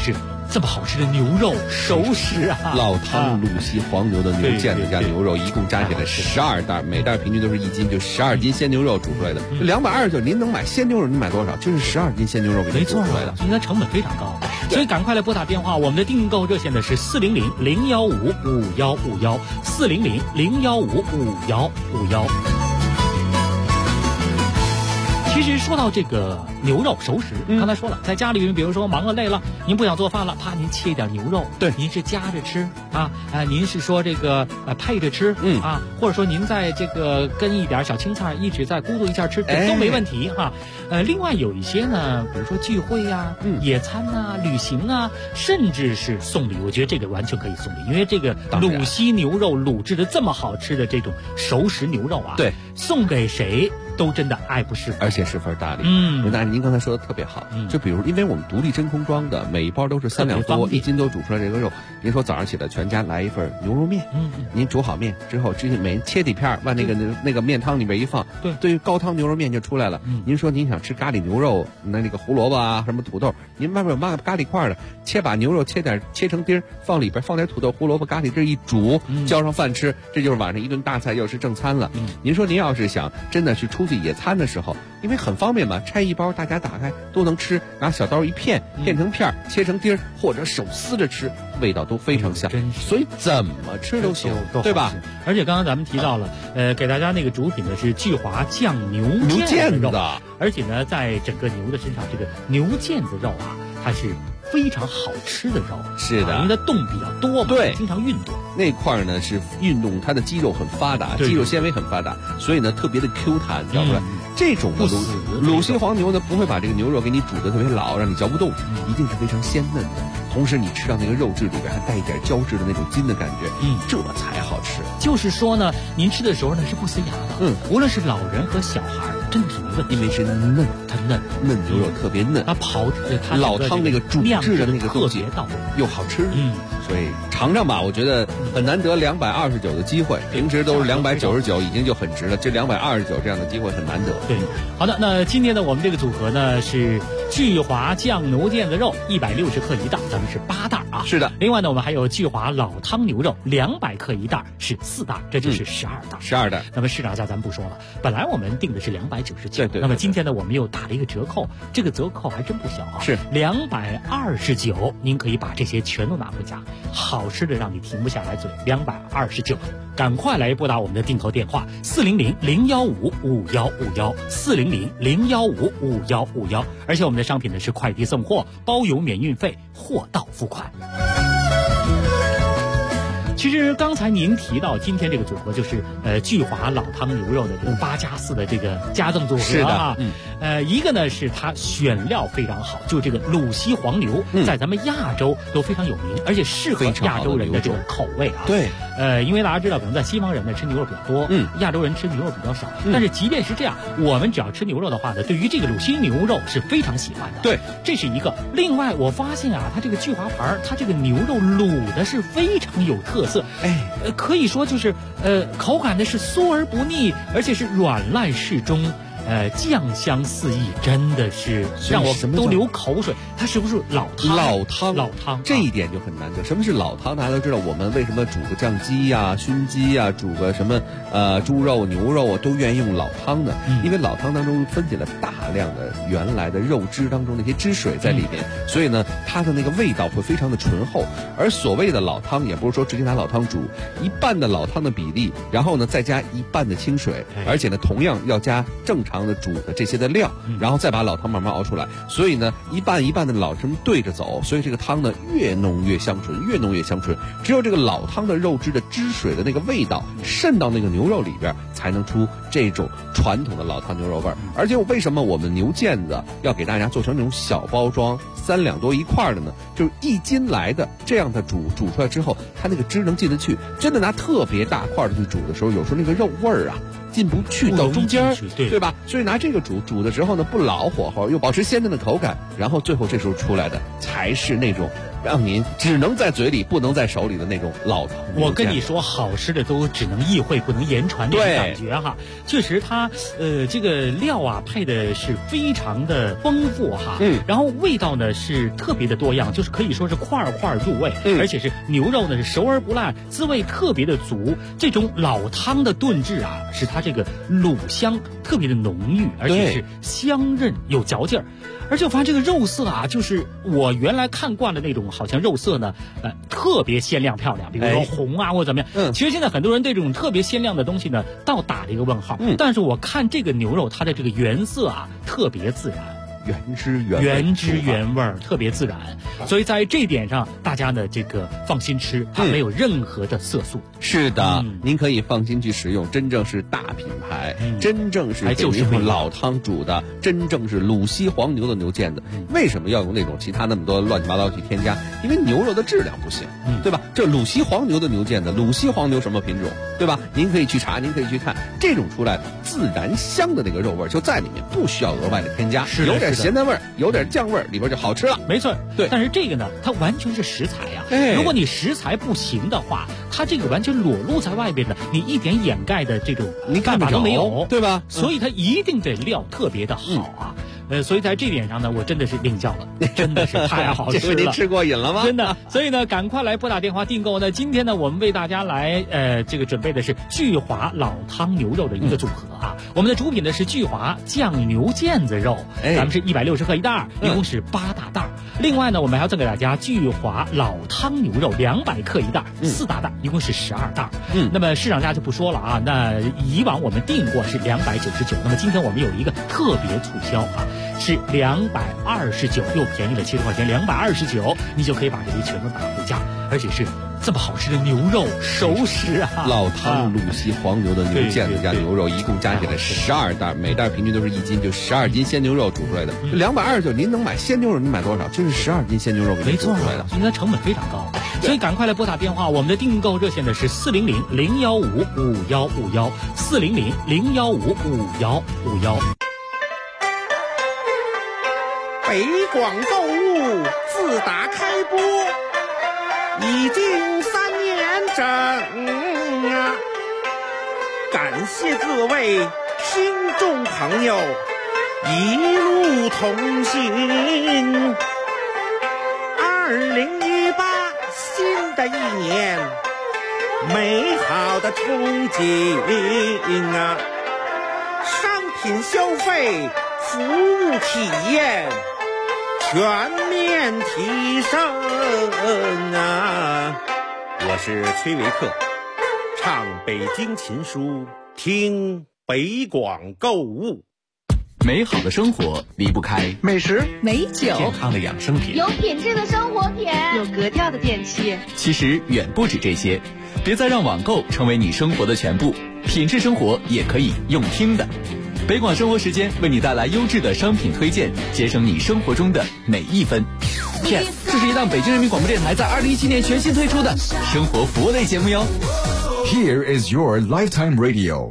这么好吃的牛肉熟食啊！ 老汤鲁西黄牛的牛腱子加牛肉，一共加起来12袋，每袋平均都是1斤，就12斤鲜牛肉煮出来的。229，您能买鲜牛肉，您买多少？就是12斤鲜牛肉给您煮出来的。 所以它成本非常高，所以赶快来拨打电话，我们的订购热线呢是400-015-5151，400-015-5151。其实说到这个牛肉熟食，刚才说了，在家里面，比如说忙了累了，您不想做饭了，啪，您切一点牛肉， 对， 您是夹着吃啊，您是说这个配着吃，啊，或者说您在这个跟一点小青菜一直在咕嘟一下吃，都没问题哈。另外有一些呢，比如说聚会呀、野餐啊、旅行啊，甚至是送礼，我觉得这个完全可以送礼，因为这个鲁西牛肉卤制的这么好吃的这种熟食牛肉啊， 对， 送给谁都真的爱不释手， 而且十分大礼。那您刚才说的特别好，就比如因为我们独立真空装的，每一包都是3两多，1斤多煮出来这个肉。您说早上起来全家来一份牛肉面，您煮好面之后，每人切几片，往那个面汤里边一放，对，高汤牛肉面就出来了。您说您想吃咖喱牛肉，那个胡萝卜啊，什么土豆，您外边有卖咖喱块的，把牛肉切成丁，放里边放点土豆、胡萝卜、咖喱汁一煮，浇上饭吃，这就是晚上一顿大菜，又是正餐了。您说您要是想真的去出去野餐的时候，因为很方便嘛，拆一包大家打开都能吃，拿小刀一片成片，切成丁或者手撕着吃，味道都非常香，所以怎么吃都行，对吧？ 而且刚刚咱们提到了，给大家那个主品呢是聚华酱牛腱子肉，而且呢，在整个牛的身上，这个牛腱子肉啊，它是非常好吃的肉， 是的， 因为它动比较多嘛， 对， 经常运动。 那块呢是运动，它的肌肉很发达，肌肉纤维很发达，所以呢特别的 Q 弹，嚼出来。这种的鲁西黄牛呢不会把这个牛肉给你煮得特别老，让你嚼不动，一定是非常鲜嫩的。同时你吃到那个肉质里边还带一点胶质的那种筋的感觉，这才好吃。 就是说呢，您吃的时候呢是不塞牙的，无论是老人和小孩，真的是没问题， 因为是嫩， 它嫩牛肉特别嫩， 它它老汤那个煮制的那个特别到位， 又好吃，所以尝尝吧，我觉得很难得229的机会，平时都是299，已经就很值了，这229这样的机会很难得。 对，好的，那今天呢，我们这个组合呢是聚华酱牛腱子肉160克一袋，咱们是8袋啊。 是的。 另外呢，我们还有聚华老汤牛肉200克一袋，是4袋，这就是12袋。 12袋。 那么市场价咱不说了，本来我们定的是299，对。那么今天呢，我们又打了一个折扣，这个折扣还真不小啊， 是 229，您可以把这些全都拿回家，好吃的让你停不下来嘴，229。赶快来拨打我们的订购电话400-015-5151，400-015-5151，而且我们的商品呢是快递送货，包邮免运费，货到付款。其实刚才您提到今天这个组合就是聚华老汤牛肉的这个8+4的这个加赠组合啊，一个呢是它选料非常好，就这个鲁西黄牛，在咱们亚洲都非常有名，而且适合亚洲人的这种口味啊。 对， 因为大家知道，可能在西方人呢吃牛肉比较多，亚洲人吃牛肉比较少，但是即便是这样，我们只要吃牛肉的话呢，对于这个鲁西牛肉是非常喜欢的。 对， 这是一个。另外，我发现啊，它这个聚华牌，它这个牛肉卤的是非常有特色。可以说就是口感呢是酥而不腻，而且是软烂适中，酱香四溢，真的是让我都流口水。它是不是老汤？ 这一点就很难得。什么是老汤？大家都知道，我们为什么煮个酱鸡呀、熏鸡呀，煮个什么猪肉、牛肉啊，都愿意用老汤呢？因为老汤当中分解了大量的原来的肉汁当中那些汁水在里面，所以呢，它的那个味道会非常的醇厚。而所谓的老汤，也不是说直接拿老汤煮，一半的老汤的比例，然后呢再加一半的清水，而且呢同样要加正常的煮的这些的料，然后再把老汤慢慢熬出来。所以呢，一半一半的老汤对着走，所以这个汤呢越浓越香醇，越浓越香醇。只有这个老汤的肉汁的汁水的那个味道渗到那个牛肉里边，才能出这种传统的老汤牛肉味儿。而且为什么我们牛腱子要给大家做成那种小包装3两多一块的呢？就是1斤来的，这样的煮出来之后，它那个汁能进得去。真的拿特别大块的去煮的时候，有时候那个肉味儿啊进不去到中间，对吧？所以拿这个煮的时候呢，不老火候，又保持鲜嫩的口感，然后最后这时候出来的才是那种让您只能在嘴里不能在手里的那种老汤牛腱子。 我跟你说，好吃的都只能意会不能言传，这种感觉哈。确实它这个料啊配的是非常的丰富哈，然后味道呢是特别的多样，就是可以说是块块入味，而且是牛肉呢是熟而不烂，滋味特别的足。这种老汤的炖制啊，使它这个卤香特别的浓郁，而且是香韧有嚼劲儿。而且我发现这个肉色啊，就是我原来看惯了那种，好像肉色呢，特别鲜亮漂亮，比如说红啊或者怎么样。其实现在很多人对这种特别鲜亮的东西呢，倒打了一个问号。但是我看这个牛肉，它的这个原色啊，特别自然。原汁原味，特别自然，所以在这一点上，大家呢这个放心吃，它没有任何的色素。 是的，您可以放心去食用，真正是大品牌，真正是就是用老汤煮的，真正是鲁西黄牛的牛腱子。为什么要用那种其他那么多乱七八糟去添加？因为牛肉的质量不行，对吧？这鲁西黄牛的牛腱子，鲁西黄牛什么品种，对吧？您可以去查，您可以去看，这种出来自然香的那个肉味就在里面，不需要额外的添加，有点咸淡味儿，有点酱味儿，里边就好吃了。 没错， 对。 但是这个呢，它完全是食材呀。如果你食材不行的话，它这个完全裸露在外边的，你一点掩盖的这种办法都没有， 对吧？ 所以它一定得料特别的好啊。所以在这点上呢，我真的是领教了，真的是太好吃了。 您吃过瘾了吗？ 真的。所以呢，赶快来拨打电话订购呢。今天呢，我们为大家来这个准备的是聚华老汤牛肉的一个组合啊。我们的主品呢是聚华酱牛腱子肉，咱们是160克一袋，一共是8大袋。另外呢，我们还要赠给大家聚华老汤牛肉200克一袋，4大袋，一共是12袋。那么市场价就不说了啊。那以往我们订过是299，那么今天我们有一个特别促销啊。是229，又便宜了70块钱，229，你就可以把这些全都拿回家，而且是这么好吃的牛肉熟食啊！ 老汤鲁西黄牛的牛腱子加牛肉，一共加起来12袋，每袋平均都是1斤，就12斤鲜牛肉煮出来的。229，您能买鲜牛肉，您买多少？就是12斤鲜牛肉给您煮出来的， 应该成本非常高。所以赶快来拨打电话，我们的订购热线呢是400-015-5151，400-015-5151。 北广购物自打开播已经3年整啊！感谢各位听众朋友一路同行。2018新的一年，美好的憧憬啊！商品消费，服务体验全面提升啊！我是崔维克，唱北京琴书，听北广购物。 美好的生活离不开美食、 美酒、 健康的养生品、 有品质的生活品、 有格调的电器。 其实远不止这些，别再让网购成为你生活的全部，品质生活也可以用听的。北广生活时间为你带来优质的商品推荐，节省你生活中的每一分。 这是一档北京人民广播电台在2017年全新推出的生活服务类节目哟。 Here is your lifetime radio。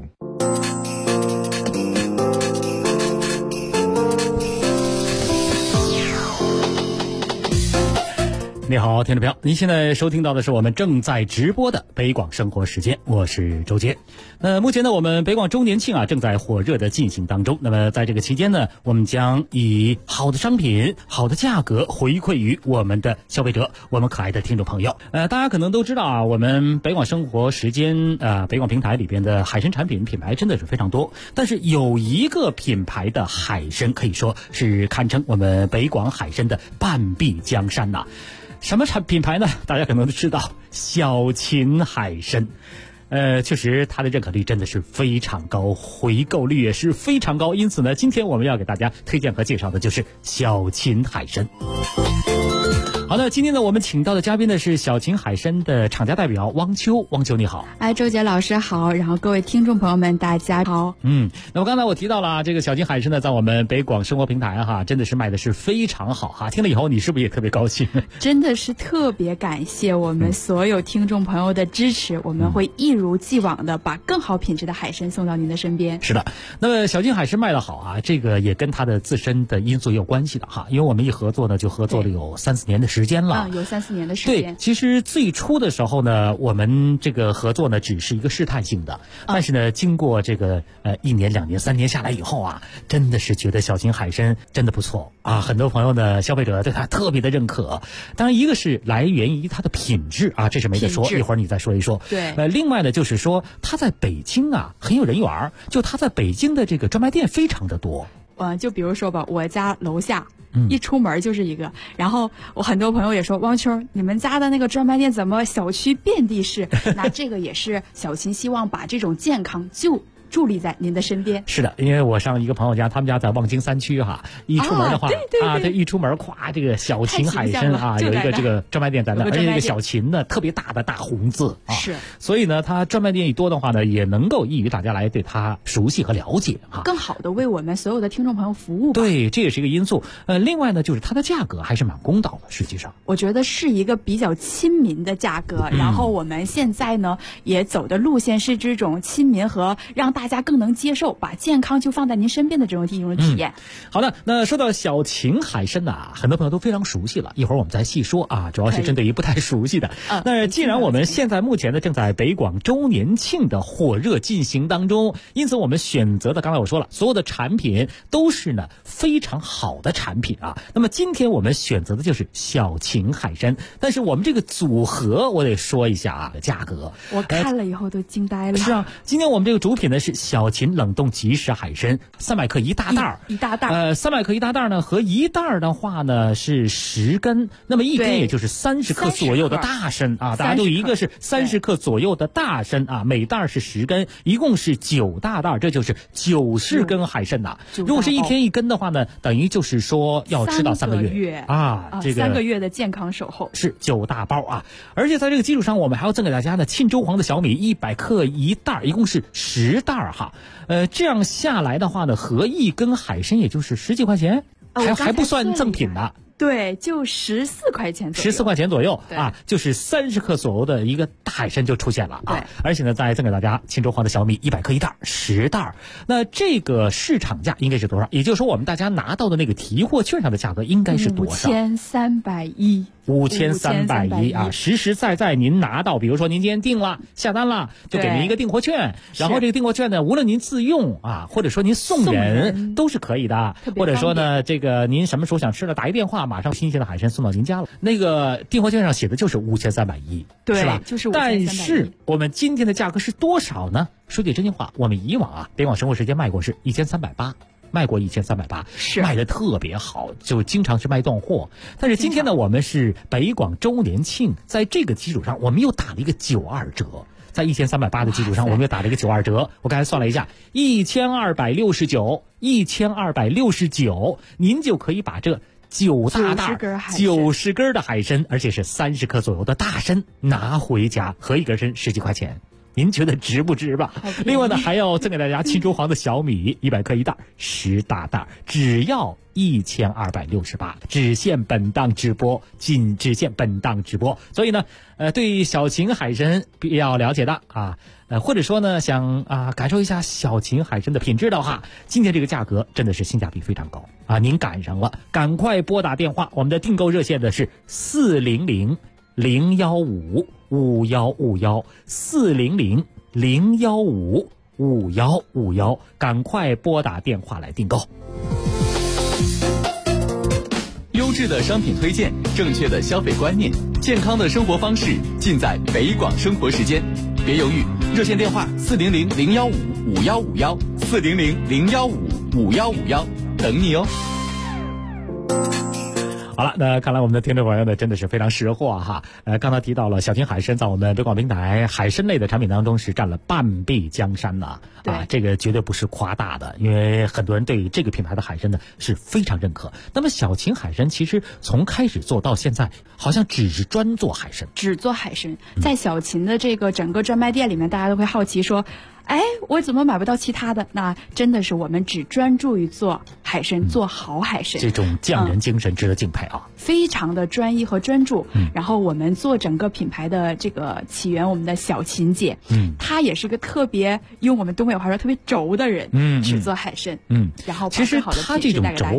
你好，听众朋友，您现在收听到的是我们正在直播的北广生活时间，我是周杰。目前呢，我们北广周年庆啊正在火热的进行当中。那么在这个期间呢，我们将以好的商品、好的价格回馈于我们的消费者，我们可爱的听众朋友。大家可能都知道啊，我们北广生活时间北广平台里边的海参产品品牌真的是非常多，但是有一个品牌的海参可以说是堪称我们北广海参的半壁江山呐。什么品牌呢？大家可能都知道，小秦海参。确实它的认可率真的是非常高，回购率也是非常高，因此呢，今天我们要给大家推荐和介绍的就是小秦海参。好的，今天呢，我们请到的嘉宾呢是小秦海参的厂家代表汪秋。汪秋你好。 周杰老师好，然后各位听众朋友们大家好。 那么刚才我提到了这个小秦海参呢，在我们北广生活平台哈，真的是卖的是非常好哈。听了以后你是不是也特别高兴？ 真的是特别感谢我们所有听众朋友的支持，我们会一如既往的把更好品质的海参送到您的身边。 是的，那么小秦海参卖得好啊，这个也跟它的自身的因素也有关系的哈，因为我们一合作呢就合作了有3-4年的时间。 间了， 有3-4年的时间。 对，其实最初的时候呢，我们这个合作呢只是一个试探性的，但是呢，经过这个1年、2年、3年下来以后啊，真的是觉得小秦海参真的不错啊，很多朋友呢，消费者对它特别的认可。当然，一个是来源于它的品质啊，这是没得说，一会儿你再说一说。 对， 另外呢，就是说它在北京啊很有人缘，就它在北京的这个专卖店非常的多。 就比如说吧，我家楼下一出门就是一个，然后我很多朋友也说，汪秋，你们家的那个专卖店怎么小区遍地是？那这个也是小秦希望把这种健康就伫立在您的身边。 是的，因为我上一个朋友家，他们家在望京3区哈，一出门的话对，一出门咵，这个小秦海参啊，有一个这个专卖店在那，而且这个小秦呢特别大的大红字啊， 是， 所以呢，它专卖店一多的话呢，也能够益于大家来对它熟悉和了解啊， 更好的为我们所有的听众朋友服务吧。 对，这也是一个因素。另外呢，就是它的价格还是蛮公道的，实际上我觉得是一个比较亲民的价格。然后我们现在呢也走的路线是这种亲民和让大家更能接受，把健康就放在您身边的这种体验。 好的，那说到小秦海参呢，很多朋友都非常熟悉了，一会儿我们再细说啊，主要是针对于不太熟悉的。那既然我们现在目前呢正在北广周年庆的火热进行当中，因此我们选择的，刚才我说了，所有的产品都是呢非常好的产品啊。那么今天我们选择的就是小秦海参，但是我们这个组合我得说一下啊，价格我看了以后都惊呆了。 是啊，今天我们这个主品呢是小秦冷冻即食海参，300克一大袋儿， 一大袋儿 ，300克一大袋儿呢，和一袋儿的话呢是10根，那么一根也就是30克左右的大参啊，大家都一个是30克左右的大参啊，每袋儿是10根，一共是9大袋儿，这就是90根海参呐。如果是1天1根的话呢，等于就是说要吃到3个月啊，这个 3个月的健康守候是9大包啊，而且在这个基础上，我们还要赠给大家呢沁州黄的小米100克一袋儿，一共是10袋儿哈。这样下来的话呢，合1根海参也就是10几块钱，还不算赠品呢。 对，就14块钱左右 ，14块钱左右啊，就是30克左右的一个大海参就出现了啊。而且呢，再赠给大家沁州黄的小米100克一袋，10袋。那这个市场价应该是多少？也就是说，我们大家拿到的那个提货券上的价格应该是多少 ？5310。 5310啊，实实在在您拿到，比如说您今天订了下单了，就给您一个订货券，然后这个订货券呢，无论您自用啊，或者说您送人都是可以的，或者说呢，这个您什么时候想吃了，打一电话，马上新鲜的海参送到您家了。那个订货券上写的就是5310， 对， 是吧？ 就是5310。 但是我们今天的价格是多少呢？说句真心话，我们以往啊，北广生活时间卖过是1380。卖过1380，是卖的特别好，就经常是卖断货。但是今天呢，我们是北广周年庆，在这个基础上，我们又打了一个92折，在1380的基础上，我们又打了一个92折。我刚才算了一下，1269，您就可以把这9大袋90根的海参，而且是30克左右的大参拿回家，合一根参10几块钱。您觉得值不值吧？另外呢，还要赠给大家沁州黄的小米100克一袋，10大袋，只要1268，只限本档直播，只限本档直播。所以呢，对小秦海参比较了解的啊，或者说呢想感受一下小秦海参的品质的话，今天这个价格真的是性价比非常高啊！您赶上了，赶快拨打电话，我们的订购热线的是400-015-5151，400-015-5151，赶快拨打电话来订购。 优质的商品推荐，正确的消费观念，健康的生活方式，尽在北广生活时间。别犹豫，热线电话400-015-5151，400-015-5151，等你哦。 好了，那看来我们的听众朋友呢真的是非常识货哈。刚才提到了小秦海参在我们北广平台海参类的产品当中是占了半壁江山呐，这个绝对不是夸大的，因为很多人对这个品牌的海参呢是非常认可。那么小秦海参其实从开始做到现在，好像只是专做海参， 只做海参。在小秦的这个整个专卖店里面，大家都会好奇说，哎，我怎么买不到其他的？那真的是我们只专注于做海参，做好海参。 这种匠人精神值得敬佩啊！ 非常的专一和专注。然后我们做整个品牌的这个起源，我们的小秦姐，她也是个特别用我们东北话说特别轴的人，只做海参。然后其实她这种轴啊，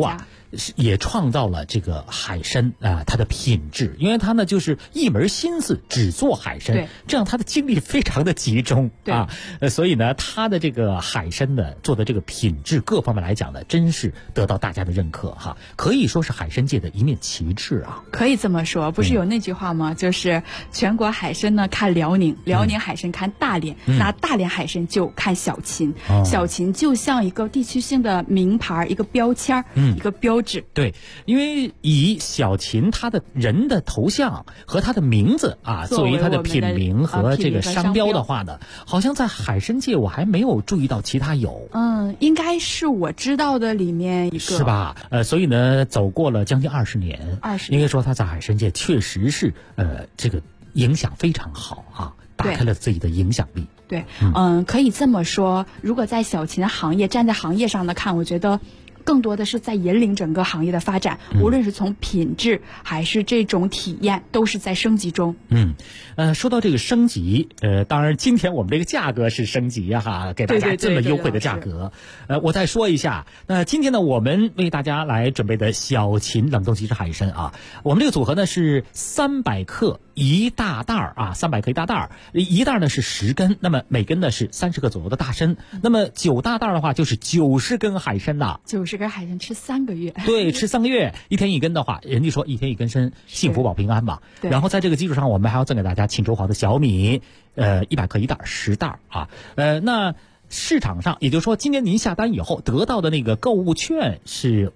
也创造了这个海参它的品质，因为它呢就是一门心思只做海参，这样它的精力非常的集中所以呢它的这个海参呢做的这个品质各方面来讲呢，真是得到大家的认可哈，可以说是海参界的一面旗帜啊。 可以这么说，不是有那句话吗？就是全国海参呢看辽宁，辽宁海参看大连，那大连海参就看小秦，小秦就像一个地区性的名牌，一个标签，一个标志。 对，因为以小秦他的人的头像和他的名字作为他的品名和这个商标的话呢，好像在海参界我还没有注意到其他有。 应该是我知道的里面一个， 是吧？所以呢，走过了将近20年，应该说他在海参界确实是这个影响非常好啊，打开了自己的影响力。 对，可以这么说。如果在小秦行业站在行业上的看，我觉得更多的是在引领整个行业的发展，无论是从品质还是这种体验，都是在升级中。 说到这个升级，当然今天我们这个价格是升级给大家这么优惠的价格。我再说一下，那今天呢，我们为大家来准备的小秦冷冻即食海参我们这个组合呢是300克一大袋300克一大袋，一袋呢是10根，那么每根呢是30克左右的大参，那么9大袋的话就是90根海参 90根海参吃3个月， 对，吃3个月，1天1根的话，人家说1天1根参，幸福保平安嘛。然后在这个基础上，我们还要赠给大家庆州黄的小米，100克一袋，10袋那市场上，也就是说今年您下单以后得到的那个购物券是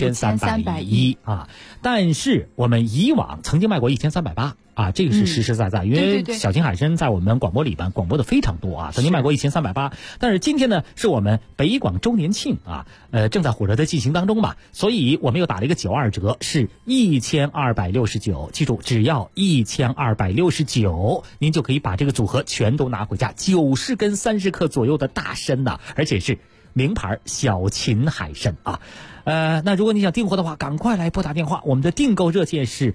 5310但是我们以往曾经卖过1380这个是实实在在，因为小秦海参在我们广播里边广播的非常多曾经卖过1380，但是今天呢是我们北广周年庆正在火热的进行当中嘛，所以我们又打了一个92折，是1269，记住只要1269，您就可以把这个组合全都拿回家，90根30克左右的大参而且是名牌小秦海参那如果你想订货的话，赶快来拨打电话，我们的订购热线是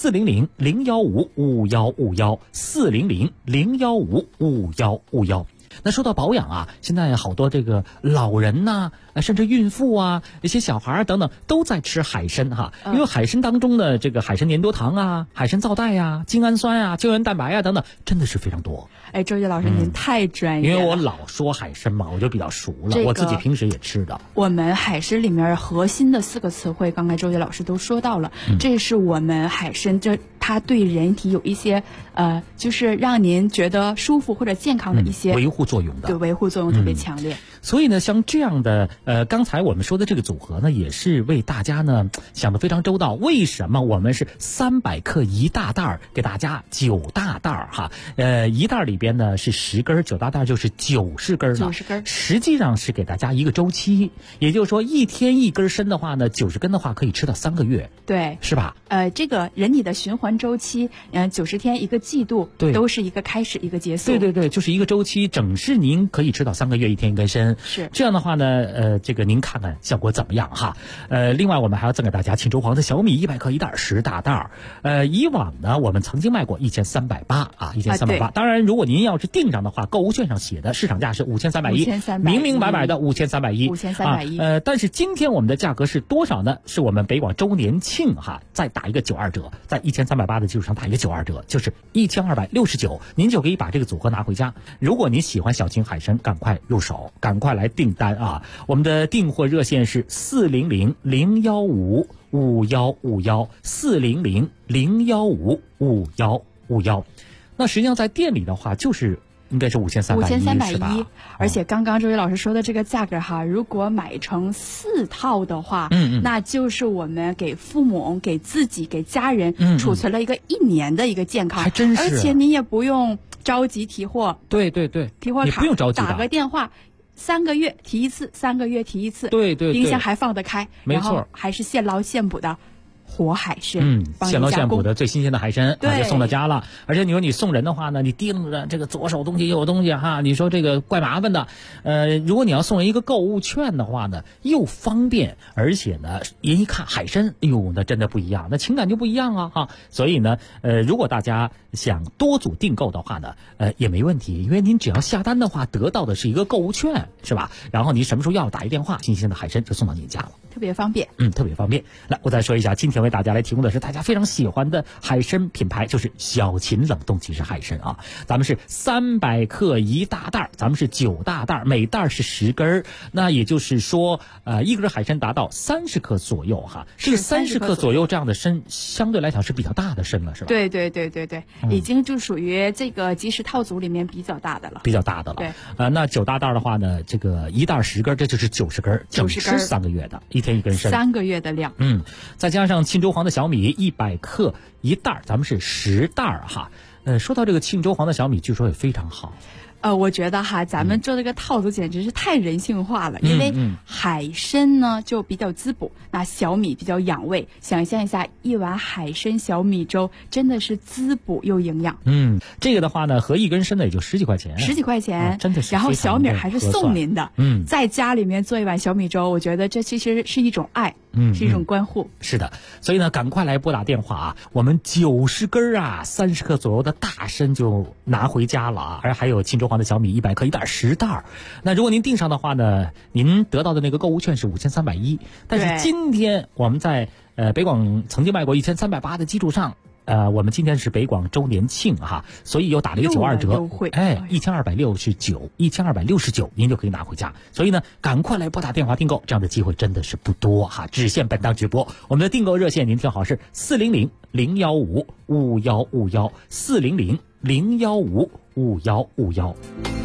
400-015-5151，400-015-5151。那说到保养现在好多这个老人甚至孕妇一些小孩等等都在吃海参因为海参当中的这个海参粘多糖海参皂带精氨酸胶原蛋白等等，真的是非常多。 周杰老师您太专业了， 因为我老说海参嘛，我就比较熟了，我自己平时也吃的。 我们海参里面核心的4个词汇，刚才周杰老师都说到了，这是我们海参它对人体有一些就是让您觉得舒服或者健康的一些维护作用的， 对，维护作用特别强烈。 所以呢，像这样的刚才我们说的这个组合呢，也是为大家呢想得非常周到。为什么我们是300克一大袋给大家9大袋一袋里边呢是10根，9大袋就是90根 90根， 实际上是给大家一个周期，也就是说1天1根参的话呢，90根的话可以吃到3个月， 对， 是吧？ 这个人体的循环周期，90天1个季度， 对， 都是一个开始一个结束， 对，就是一个周期，整是您可以吃到3个月，1天1根参。 是这样的话呢，这个您看看效果怎么样另外我们还要赠给大家庆州黄的小米100克一袋10大袋以往呢我们曾经卖过1380，1380。当然，如果您要是订上的话，购物券上写的市场价是5310，明明白白的5310，但是今天我们的价格是多少呢？是我们北广周年庆再打一个92折，在1380的基础上打一个92折，就是1269，您就可以把这个组合拿回家。如果您喜欢小秦海参，赶快入手，赶快来订单我们的订货热线是400-015-5151，400-015-5151。那实际上在店里的话，就是应该是5310， 而且刚刚周杰老师说的这个价格如果买成4套的话，那就是我们给父母、给自己、给家人储存了一个1年的一个健康， 还真是， 而且你也不用着急提货， 对， 提货卡你不用着急， 打个电话，3个月提一次，3个月提一次， 对， 冰箱还放得开， 没错， 然后还是现捞现捕的活海参， 现捞现捕的最新鲜的海参就送到家了。而且你说你送人的话呢，你盯着这个左手东西右手东西你说这个怪麻烦的。如果你要送人一个购物券的话呢，又方便，而且呢人一看海参，哎呦，那真的不一样，那情感就不一样所以呢，如果大家想多组订购的话呢，也没问题，因为您只要下单的话，得到的是一个购物券，是吧？然后您什么时候要打一电话，新鲜的海参就送到您家了， 特别方便。 特别方便。来，我再说一下，今天为大家来提供的是大家非常喜欢的海参品牌，就是小秦冷冻即食海参啊。咱们是300克1大袋，咱们是9大袋，每袋是10根，那也就是说，一根海参达到30克左右哈。这个30克左右这样的参，相对来讲是比较大的参了，是吧？ 对，已经就属于这个即食套组里面比较大的了。 比较大的了。 对。 那9大袋的话呢，这个一袋10根，这就是90根，整吃3个月的，一天一根参。 3个月的量。 再加上庆州黄的小米100克1袋，咱们是10袋哈。说到这个庆州黄的小米，据说也非常好。 我觉得哈，咱们做这个套组简直是太人性化了，因为海参呢就比较滋补，那小米比较养胃。想象一下，一碗海参小米粥真的是滋补又营养。 这个的话呢，合一根参呢也就10几块钱 ，10几块钱， 真的是。 然后小米还是送您的。在家里面做一碗小米粥，我觉得这其实是一种爱。是一种关护。 是的，所以呢，赶快来拨打电话啊！我们90根啊，30克左右的大参就拿回家了啊！而还有庆州黄的小米100克1袋10袋。那如果您订上的话呢，您得到的那个购物券是5310。但是今天我们在北广曾经卖过1380的基础上。我们今天是北广周年庆哈，所以又打了一个92折， 优惠 ，1269，您就可以拿回家。所以呢，赶快来拨打电话订购，这样的机会真的是不多哈，只限本档直播。我们的订购热线您听好是400-015-5151，400-015-5151。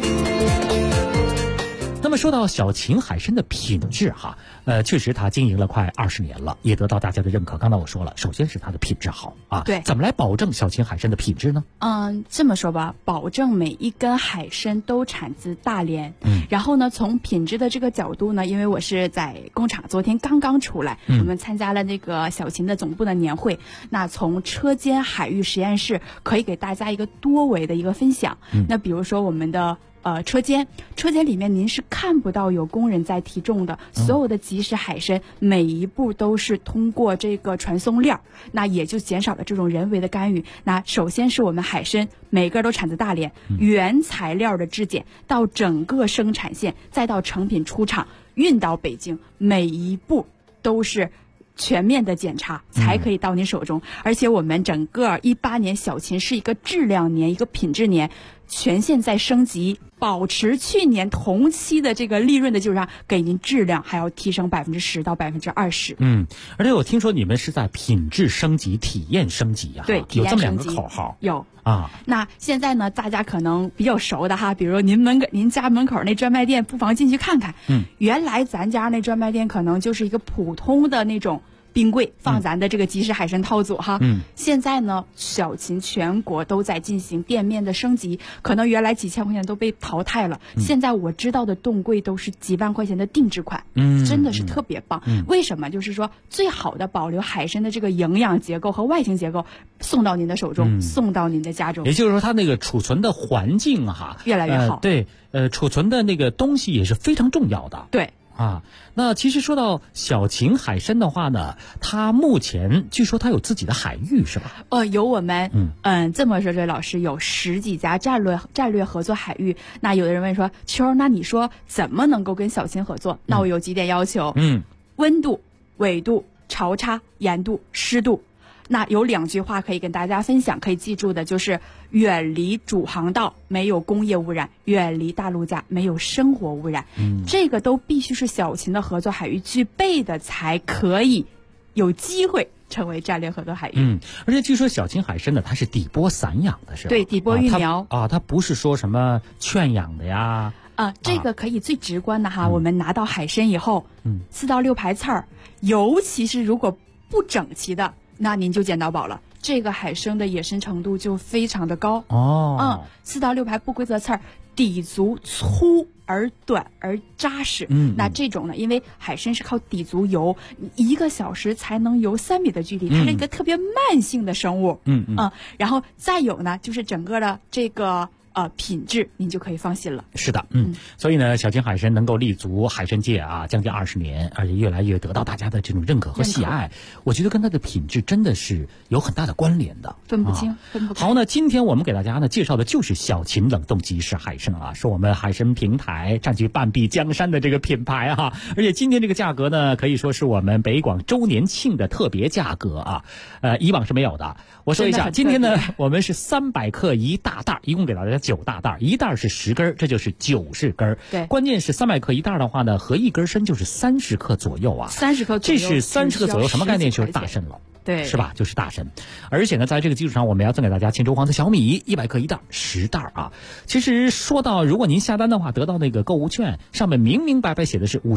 那么说到小秦海参的品质哈，确实它经营了快20年了，也得到大家的认可。刚才我说了，首先是它的品质好啊。 对， 怎么来保证小秦海参的品质呢？ 这么说吧，保证每一根海参都产自大连。然后呢，从品质的这个角度呢，因为我是在工厂，昨天刚刚出来，我们参加了那个小秦的总部的年会。那从车间海域实验室可以给大家一个多维的一个分享。那比如说我们的。车间里面您是看不到有工人在提重的，所有的即食海参每一步都是通过这个传送链，那也就减少了这种人为的干预。那首先是我们海参每个都产自大连，原材料的质检到整个生产线，再到成品出厂运到北京，每一步都是全面的检查才可以到您手中。而且我们整个18年小秦是一个质量年，一个品质年，全线在升级，保持去年同期的这个利润的基础上，给您质量还要提升10%到20%。 而且我听说你们是在品质升级、体验升级啊。 对，体验升级有这么2个口号。 有啊。 那现在呢，大家可能比较熟的哈，比如您家门口那专卖店，不妨进去看看。原来咱家那专卖店可能就是一个普通的那种冰柜放咱的这个即食海参套组哈。现在呢，小秦全国都在进行店面的升级，可能原来几千块钱都被淘汰了，现在我知道的冻柜都是几万块钱的定制款，真的是特别棒。为什么？就是说最好的保留海参的这个营养结构和外形结构，送到您的手中，送到您的家中。 也就是说，它那个储存的环境哈越来越好。 对，储存的那个东西也是非常重要的。 对。 那其实说到小秦海参的话呢，它目前据说它有自己的海域是吧？ 有我们这么说，这位老师有10几家战略合作海域。那有的人问说，秋，那你说怎么能够跟小秦合作？那我有几点要求。温度、纬度、潮差、盐度、湿度。那有2句话可以跟大家分享，可以记住的就是远离主航道，没有工业污染；远离大陆架，没有生活污染。这个都必须是小秦的合作海域具备的，才可以有机会成为战略合作海域。 而且据说小秦海参呢，它是底波散养的，是吧？ 对，底波育苗它不是说什么圈养的呀。 这个可以最直观的哈，我们拿到海参以后，4到6排刺儿，尤其是如果不整齐的，那您就捡到宝了。这个海参的野生程度就非常的高。4到6排不规则刺儿，底足粗而短而扎实。那这种呢，因为海参是靠底足游，1个小时才能游3米的距离，它是一个特别慢性的生物。然后再有呢，就是整个的这个品质，您就可以放心了。 是的，所以呢，小秦海参能够立足海参界啊将近20年，而且越来越得到大家的这种认可和喜爱，我觉得跟它的品质真的是有很大的关联的， 分不清，分不开。 好，那今天我们给大家呢介绍的就是小秦冷冻即食海参啊，是我们海参平台占据半壁江山的这个品牌啊，而且今天这个价格呢，可以说是我们北广周年庆的特别价格啊，以往是没有的。我说一下，今天呢，我们是300克一大袋，一共给大家9大袋，一袋是10根，这就是90根。 对， 关键是300克一袋的话呢，合1根参就是30克左右啊。 30克左右， 这是30克左右，什么概念？就是大参了。 对， 是吧？就是大参，而且呢，在这个基础上，我们要赠给大家青州黄的小米100克一袋，10袋啊。其实说到，如果您下单的话，得到那个购物券，上面明明白白写的是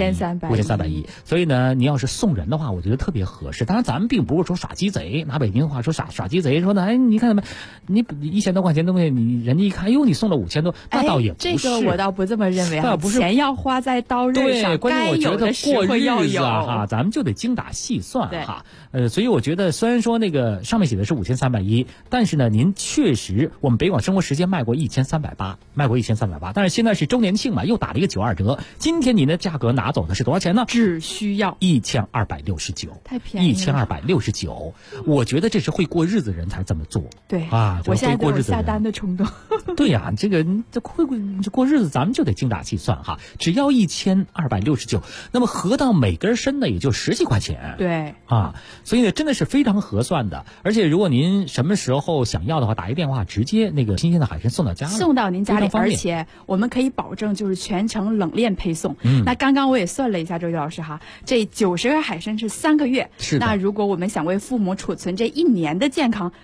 5310，所以呢，你要是送人的话，我觉得特别合适。当然，咱们并不是说耍鸡贼，拿北京话说耍鸡贼，说的，哎，你看你1000多块钱东西，你人家一看，哎呦，你送了5000多，那倒也不是。 这个我倒不这么认为啊，钱要花在刀刃上， 对，关键我觉得过日子啊， 哈， 咱们就得精打细算哈。所以我觉得，虽然说那个上面写的是5310，但是呢，您确实我们北广生活时间卖过1380，但是现在是周年庆嘛，又打了一个92折。今天您的价格拿走的是多少钱呢？ 只需要 1269， 太便宜了 ，1269。我觉得这是会过日子人才这么做。 对啊， 我现在都有下单的冲动。 对呀，这会过日子，咱们就得精打细算哈。只要1269，那么合到每根参呢，也就10几块钱。 对啊。所以呢，真的是非常合算的。而且，如果您什么时候想要的话，打一电话，直接那个新鲜的海参送到家了， 送到您家里，而且我们可以保证就是全程冷链配送。那刚刚我也算了一下，周瑜老师哈，这90根海参是3个月。 是的。 那如果我们想为父母储存这1年的健康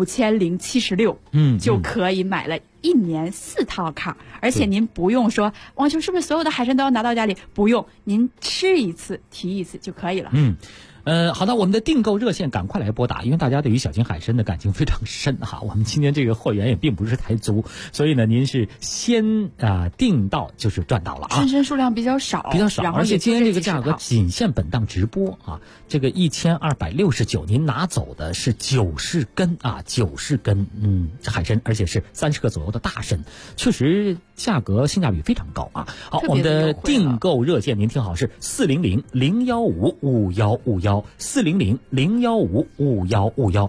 ，5076，就可以买了1年4套卡，而且您不用说王秋是不是所有的海参都要拿到家里？不用，您吃一次提一次就可以了。 好的，我们的订购热线赶快来拨打，因为大家对于小秦海参的感情非常深哈。我们今天这个货源也并不是太足，所以呢，您是先订到就是赚到了啊。 参数量比较少， 而且今天这个价格仅限本档直播啊。这个1269，您拿走的是90根啊，90根海参，而且是30克左右的大参，确实价格性价比非常高啊。好，我们的订购热线您听好是400-015-5151，400-015-5151。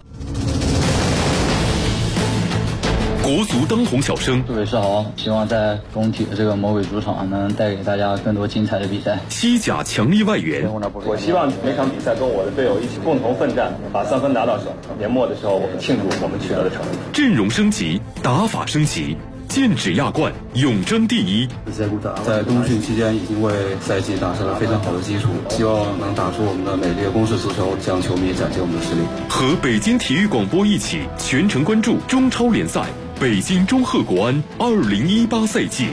国足当红小生， 各位是好，希望在工体的这个魔鬼主场能带给大家更多精彩的比赛。 西甲强力外援， 我希望每场比赛跟我的队友一起共同奋战，把3分拿到手。年末的时候，我们庆祝我们取得的成绩。 阵容升级，打法升级，剑指亚冠，永争第一。 在冬训期间已经为赛季打下了非常好的基础，希望能打出我们的美丽攻势足球，向球迷展现我们的实力。 和北京体育广播一起全程关注中超联赛北京中赫国安2018赛季。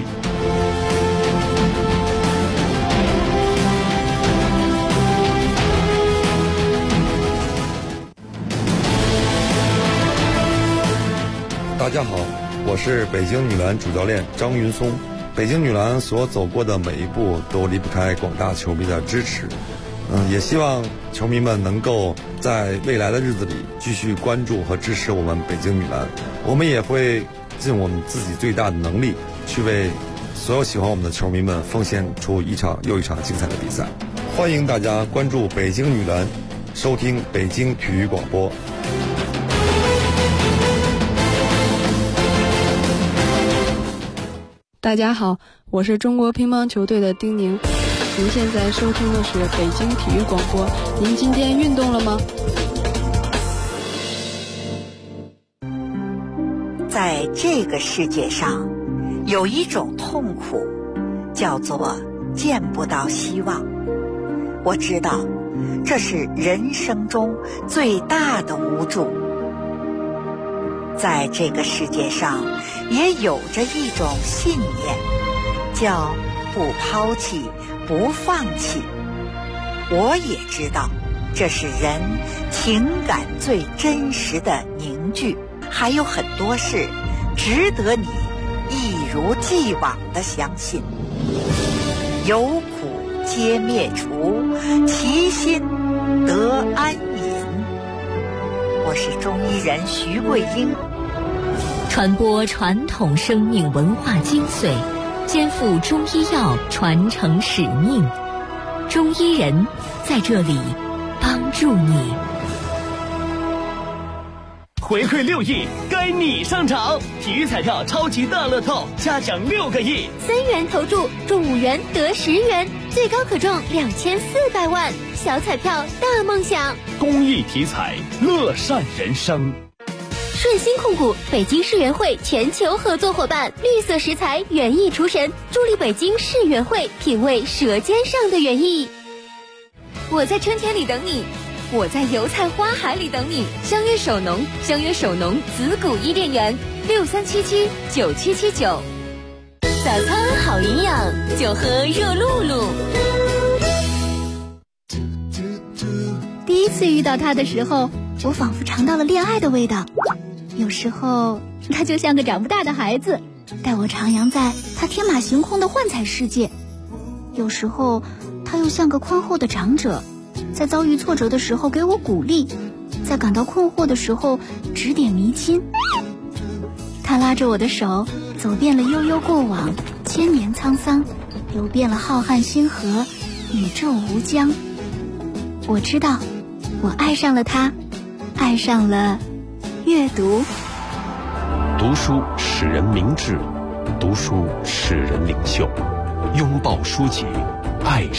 大家好，我是北京女篮主教练张云松。北京女篮所走过的每一步都离不开广大球迷的支持，也希望球迷们能够在未来的日子里继续关注和支持我们北京女篮。我们也会尽我们自己最大的能力，去为所有喜欢我们的球迷们奉献出一场又一场精彩的比赛。欢迎大家关注北京女篮，收听北京体育广播。 大家好，我是中国乒乓球队的丁宁。您现在收听的是北京体育广播。您今天运动了吗？ 在这个世界上，有一种痛苦，叫做见不到希望。我知道，这是人生中最大的无助。在这个世界上，也有着一种信念，叫不抛弃，不放弃。我也知道，这是人情感最真实的凝聚。还有很多事值得你一如既往的相信。有苦皆灭除，其心得安隐。我是中医人徐桂英， 传播传统生命文化精髓，肩负中医药传承使命。中医人在这里帮助你。 回馈6亿，该你上场！体育彩票超级大乐透，嘉奖6个亿 ，3元投注中5元得10元，最高可中2400万，小彩票大梦想。 公益体彩，乐善人生。 顺鑫控股北京世园会全球合作伙伴，绿色食材园艺厨神，助力北京世园会品味舌尖上的园艺。我在春天里等你，我在油菜花海里等你。相约首农，相约首农子谷伊甸园，63779779。早餐好营养，就喝热露露。 第一次遇到他的时候，我仿佛尝到了恋爱的味道。有时候他就像个长不大的孩子，带我徜徉在他天马行空的幻彩世界；有时候他又像个宽厚的长者，在遭遇挫折的时候给我鼓励，在感到困惑的时候指点迷津。他拉着我的手，走遍了悠悠过往，千年沧桑，游遍了浩瀚星河，宇宙无疆。我知道，我爱上了他，爱上了阅读。 读书使人明智，读书使人领袖。拥抱书籍，爱